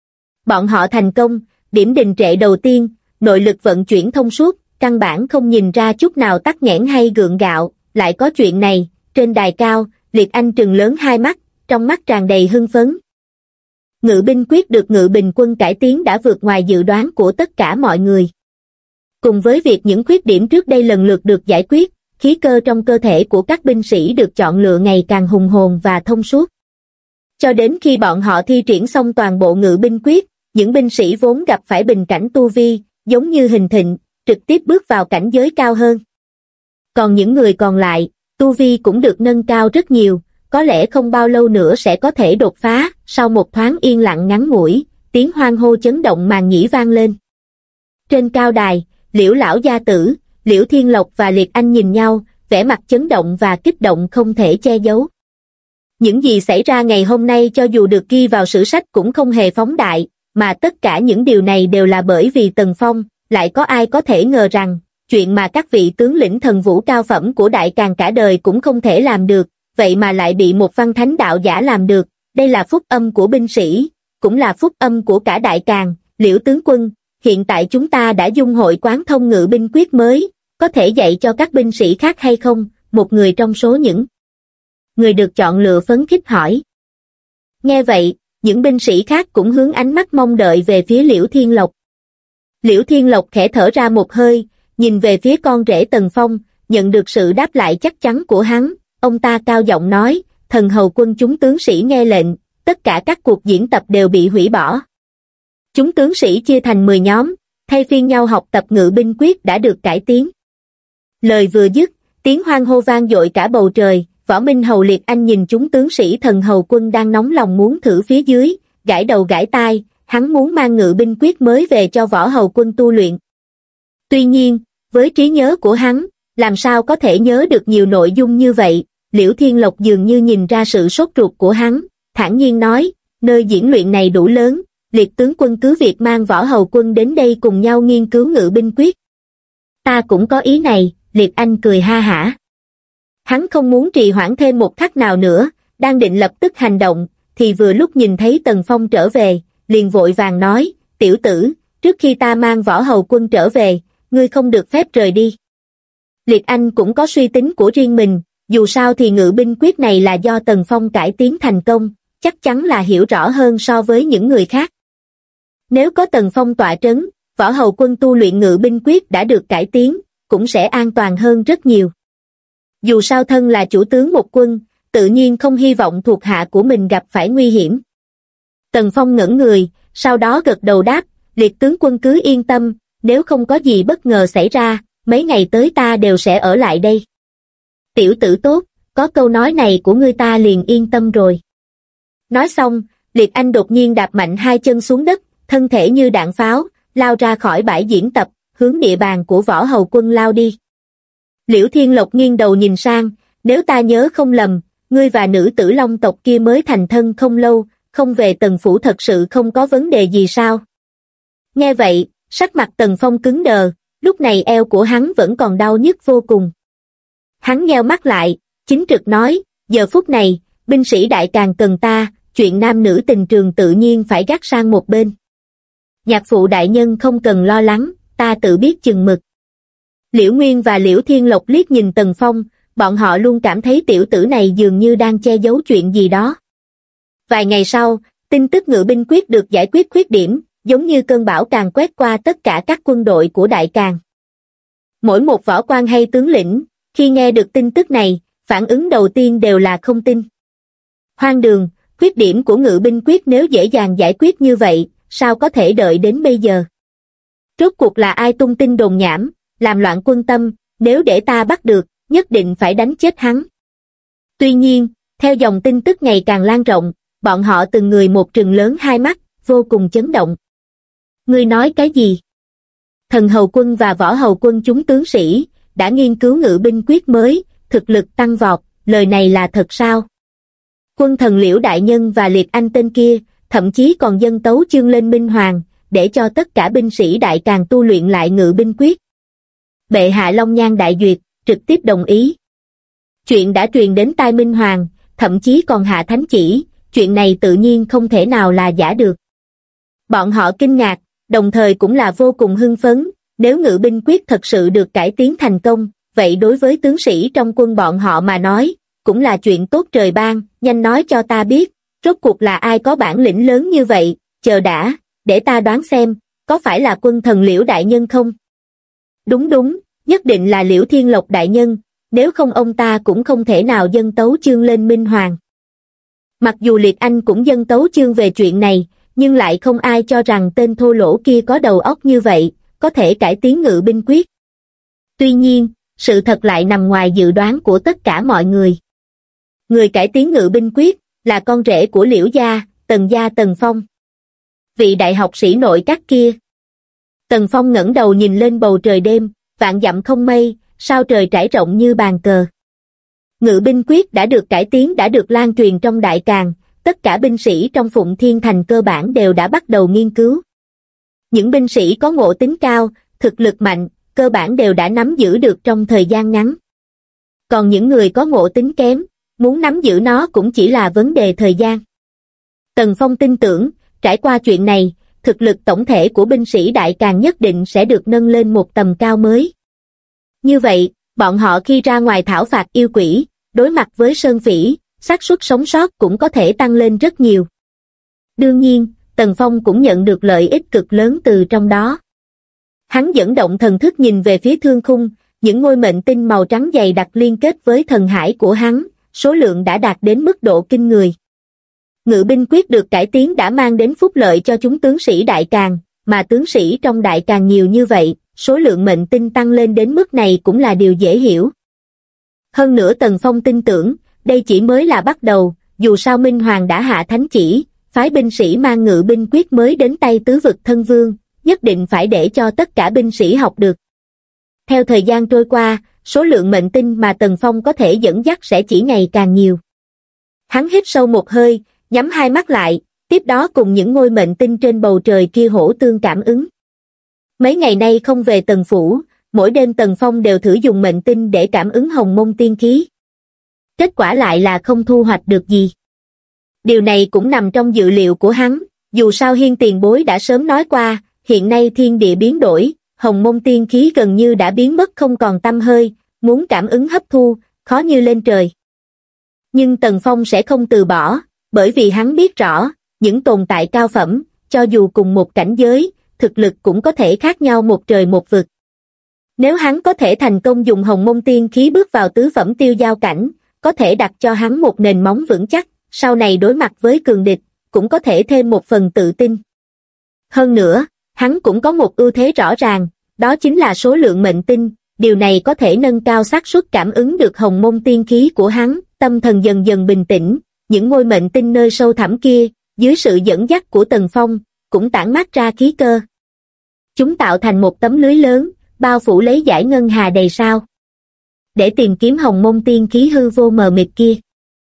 Bọn họ thành công, điểm đình trệ đầu tiên, nội lực vận chuyển thông suốt, căn bản không nhìn ra chút nào tắc nghẽn hay gượng gạo, lại có chuyện này, trên đài cao, Liệt Anh trừng lớn hai mắt, trong mắt tràn đầy hưng phấn. Ngự binh quyết được Ngự bình quân cải tiến đã vượt ngoài dự đoán của tất cả mọi người. Cùng với việc những khuyết điểm trước đây lần lượt được giải quyết, khí cơ trong cơ thể của các binh sĩ được chọn lựa ngày càng hùng hồn và thông suốt. Cho đến khi bọn họ thi triển xong toàn bộ Ngự binh quyết, những binh sĩ vốn gặp phải bình cảnh tu vi, giống như Hình Thịnh, trực tiếp bước vào cảnh giới cao hơn. Còn những người còn lại, tu vi cũng được nâng cao rất nhiều, có lẽ không bao lâu nữa sẽ có thể đột phá. Sau một thoáng yên lặng ngắn ngủi, tiếng hoan hô chấn động màn nhĩ vang lên. Trên cao đài, Liễu lão gia tử, Liễu Thiên Lộc và Liệt Anh nhìn nhau, vẻ mặt chấn động và kích động không thể che giấu. Những gì xảy ra ngày hôm nay cho dù được ghi vào sử sách cũng không hề phóng đại, mà tất cả những điều này đều là bởi vì Tần Phong. Lại có ai có thể ngờ rằng, chuyện mà các vị tướng lĩnh thần vũ cao phẩm của Đại Càn cả đời cũng không thể làm được, vậy mà lại bị một văn thánh đạo giả làm được. Đây là phúc âm của binh sĩ, cũng là phúc âm của cả Đại Càn. Liễu tướng quân, hiện tại chúng ta đã dung hội quán thông Ngự binh quyết mới, có thể dạy cho các binh sĩ khác hay không? Một người trong số những người được chọn lựa phấn khích hỏi. Nghe vậy, những binh sĩ khác cũng hướng ánh mắt mong đợi về phía Liễu Thiên Lộc. Liễu Thiên Lộc khẽ thở ra một hơi, nhìn về phía con rể Tần Phong, nhận được sự đáp lại chắc chắn của hắn, ông ta cao giọng nói, thần hầu quân chúng tướng sĩ nghe lệnh, tất cả các cuộc diễn tập đều bị hủy bỏ. Chúng tướng sĩ chia thành 10 nhóm, thay phiên nhau học tập Ngự binh quyết đã được cải tiến. Lời vừa dứt, tiếng hoan hô vang dội cả bầu trời, Võ Minh Hầu Liệt Anh nhìn chúng tướng sĩ thần hầu quân đang nóng lòng muốn thử phía dưới, gãi đầu gãi tai, hắn muốn mang Ngự binh quyết mới về cho Võ Hầu quân tu luyện. Tuy nhiên, với trí nhớ của hắn, làm sao có thể nhớ được nhiều nội dung như vậy? Liễu Thiên Lộc dường như nhìn ra sự sốt ruột của hắn, thản nhiên nói, nơi diễn luyện này đủ lớn, Liệt tướng quân cứ việc mang Võ Hầu quân đến đây cùng nhau nghiên cứu Ngự binh quyết. Ta cũng có ý này, Liệt Anh cười ha hả. Hắn không muốn trì hoãn thêm một khắc nào nữa, đang định lập tức hành động, thì vừa lúc nhìn thấy Tần Phong trở về, liền vội vàng nói, tiểu tử, trước khi ta mang Võ Hầu quân trở về, ngươi không được phép rời đi. Liệt Anh cũng có suy tính của riêng mình, dù sao thì Ngự binh quyết này là do Tần Phong cải tiến thành công, chắc chắn là hiểu rõ hơn so với những người khác. Nếu có Tần Phong tọa trấn, Võ Hầu quân tu luyện Ngự binh quyết đã được cải tiến, cũng sẽ an toàn hơn rất nhiều. Dù sao thân là chủ tướng một quân, tự nhiên không hy vọng thuộc hạ của mình gặp phải nguy hiểm. Tần Phong ngẩn người, sau đó gật đầu đáp, Liệt tướng quân cứ yên tâm, nếu không có gì bất ngờ xảy ra, mấy ngày tới ta đều sẽ ở lại đây. Tiểu tử tốt, có câu nói này của ngươi ta liền yên tâm rồi. Nói xong, Liệt Anh đột nhiên đạp mạnh hai chân xuống đất, thân thể như đạn pháo, lao ra khỏi bãi diễn tập, hướng địa bàn của Võ Hầu quân lao đi. Liễu Thiên Lộc nghiêng đầu nhìn sang, nếu ta nhớ không lầm, ngươi và nữ tử Long tộc kia mới thành thân không lâu, không về Tần phủ thật sự không có vấn đề gì sao? Nghe vậy, sắc mặt Tần Phong cứng đờ, lúc này eo của hắn vẫn còn đau nhức vô cùng. Hắn nheo mắt lại, chính trực nói, giờ phút này, binh sĩ Đại Càn cần ta, chuyện nam nữ tình trường tự nhiên phải gác sang một bên. Nhạc phụ đại nhân không cần lo lắng, ta tự biết chừng mực. Liễu Nguyên và Liễu Thiên Lộc liếc nhìn Tần Phong, bọn họ luôn cảm thấy tiểu tử này dường như đang che giấu chuyện gì đó. Vài ngày sau, tin tức Ngự binh quyết được giải quyết khuyết điểm, giống như cơn bão càng quét qua tất cả các quân đội của Đại Càn. Mỗi một võ quan hay tướng lĩnh, khi nghe được tin tức này, phản ứng đầu tiên đều là không tin. Hoang đường, khuyết điểm của Ngự binh quyết nếu dễ dàng giải quyết như vậy, sao có thể đợi đến bây giờ? Rốt cuộc là ai tung tin đồn nhảm, làm loạn quân tâm, nếu để ta bắt được, nhất định phải đánh chết hắn. Tuy nhiên, theo dòng tin tức ngày càng lan rộng, bọn họ từng người một trừng lớn hai mắt, vô cùng chấn động. Ngươi nói cái gì? Thần hầu quân và võ hầu quân chúng tướng sĩ, đã nghiên cứu ngự binh quyết mới, thực lực tăng vọt, lời này là thật sao? Quân thần Liễu Đại Nhân và Liệt Anh tên kia, thậm chí còn dâng tấu chương lên Minh Hoàng, để cho tất cả binh sĩ Đại Càn tu luyện lại ngự binh quyết. Bệ hạ Long Nhan đại duyệt, trực tiếp đồng ý. Chuyện đã truyền đến tai Minh Hoàng, thậm chí còn hạ thánh chỉ, chuyện này tự nhiên không thể nào là giả được. Bọn họ kinh ngạc, đồng thời cũng là vô cùng hưng phấn, nếu ngự binh quyết thật sự được cải tiến thành công, vậy đối với tướng sĩ trong quân bọn họ mà nói, cũng là chuyện tốt trời ban, nhanh nói cho ta biết, rốt cuộc là ai có bản lĩnh lớn như vậy, chờ đã, để ta đoán xem, có phải là quân thần Liễu Đại Nhân không? Đúng, nhất định là Liễu Thiên Lộc Đại Nhân, nếu không ông ta cũng không thể nào dâng tấu chương lên Minh Hoàng. Mặc dù Liệt Anh cũng dâng tấu chương về chuyện này, nhưng lại không ai cho rằng tên thô lỗ kia có đầu óc như vậy, có thể cải tiến ngự binh quyết. Tuy nhiên, sự thật lại nằm ngoài dự đoán của tất cả mọi người. Người cải tiến ngự binh quyết, là con rể của Liễu gia Tần Phong. Vị đại học sĩ nội các kia. Tần Phong ngẩng đầu nhìn lên bầu trời đêm, vạn dặm không mây, sao trời trải rộng như bàn cờ. Ngự binh quyết đã được cải tiến đã được lan truyền trong Đại Càn, tất cả binh sĩ trong Phụng Thiên Thành cơ bản đều đã bắt đầu nghiên cứu. Những binh sĩ có ngộ tính cao, thực lực mạnh, cơ bản đều đã nắm giữ được trong thời gian ngắn. Còn những người có ngộ tính kém, muốn nắm giữ nó cũng chỉ là vấn đề thời gian. Tần Phong tin tưởng, trải qua chuyện này, thực lực tổng thể của binh sĩ Đại Càn nhất định sẽ được nâng lên một tầm cao mới. Như vậy, bọn họ khi ra ngoài thảo phạt yêu quỷ, đối mặt với sơn phỉ, xác suất sống sót cũng có thể tăng lên rất nhiều. Đương nhiên, Tần Phong cũng nhận được lợi ích cực lớn từ trong đó. Hắn dẫn động thần thức nhìn về phía thương khung, những ngôi mệnh tinh màu trắng dày đặc liên kết với thần hải của hắn, số lượng đã đạt đến mức độ kinh người. Ngự binh quyết được cải tiến đã mang đến phúc lợi cho chúng tướng sĩ Đại Càn, mà tướng sĩ trong Đại Càn nhiều như vậy, số lượng mệnh tinh tăng lên đến mức này cũng là điều dễ hiểu. Hơn nữa Tần Phong tin tưởng, đây chỉ mới là bắt đầu, dù sao Minh Hoàng đã hạ thánh chỉ, phái binh sĩ mang ngự binh quyết mới đến tay tứ vực thân vương, nhất định phải để cho tất cả binh sĩ học được. Theo thời gian trôi qua, số lượng mệnh tinh mà Tần Phong có thể dẫn dắt sẽ chỉ ngày càng nhiều. Hắn hít sâu một hơi, nhắm hai mắt lại, tiếp đó cùng những ngôi mệnh tinh trên bầu trời kia hỗ tương cảm ứng. Mấy ngày nay không về Tần Phủ, mỗi đêm Tần Phong đều thử dùng mệnh tinh để cảm ứng hồng môn tiên khí. Kết quả lại là không thu hoạch được gì. Điều này cũng nằm trong dự liệu của hắn, dù sao Hiên tiền bối đã sớm nói qua, hiện nay thiên địa biến đổi, hồng môn tiên khí gần như đã biến mất không còn tăm hơi, muốn cảm ứng hấp thu, khó như lên trời. Nhưng Tần Phong sẽ không từ bỏ, bởi vì hắn biết rõ, những tồn tại cao phẩm, cho dù cùng một cảnh giới, thực lực cũng có thể khác nhau một trời một vực. Nếu hắn có thể thành công dùng hồng môn tiên khí bước vào tứ phẩm tiêu giao cảnh, có thể đặt cho hắn một nền móng vững chắc, sau này đối mặt với cường địch, cũng có thể thêm một phần tự tin. Hơn nữa, hắn cũng có một ưu thế rõ ràng, đó chính là số lượng mệnh tinh, điều này có thể nâng cao xác suất cảm ứng được hồng môn tiên khí của hắn, tâm thần dần dần bình tĩnh, những ngôi mệnh tinh nơi sâu thẳm kia, dưới sự dẫn dắt của Tần Phong, cũng tản mát ra khí cơ. Chúng tạo thành một tấm lưới lớn, bao phủ lấy dải ngân hà đầy sao. Để tìm kiếm hồng môn tiên khí hư vô mờ mịt kia.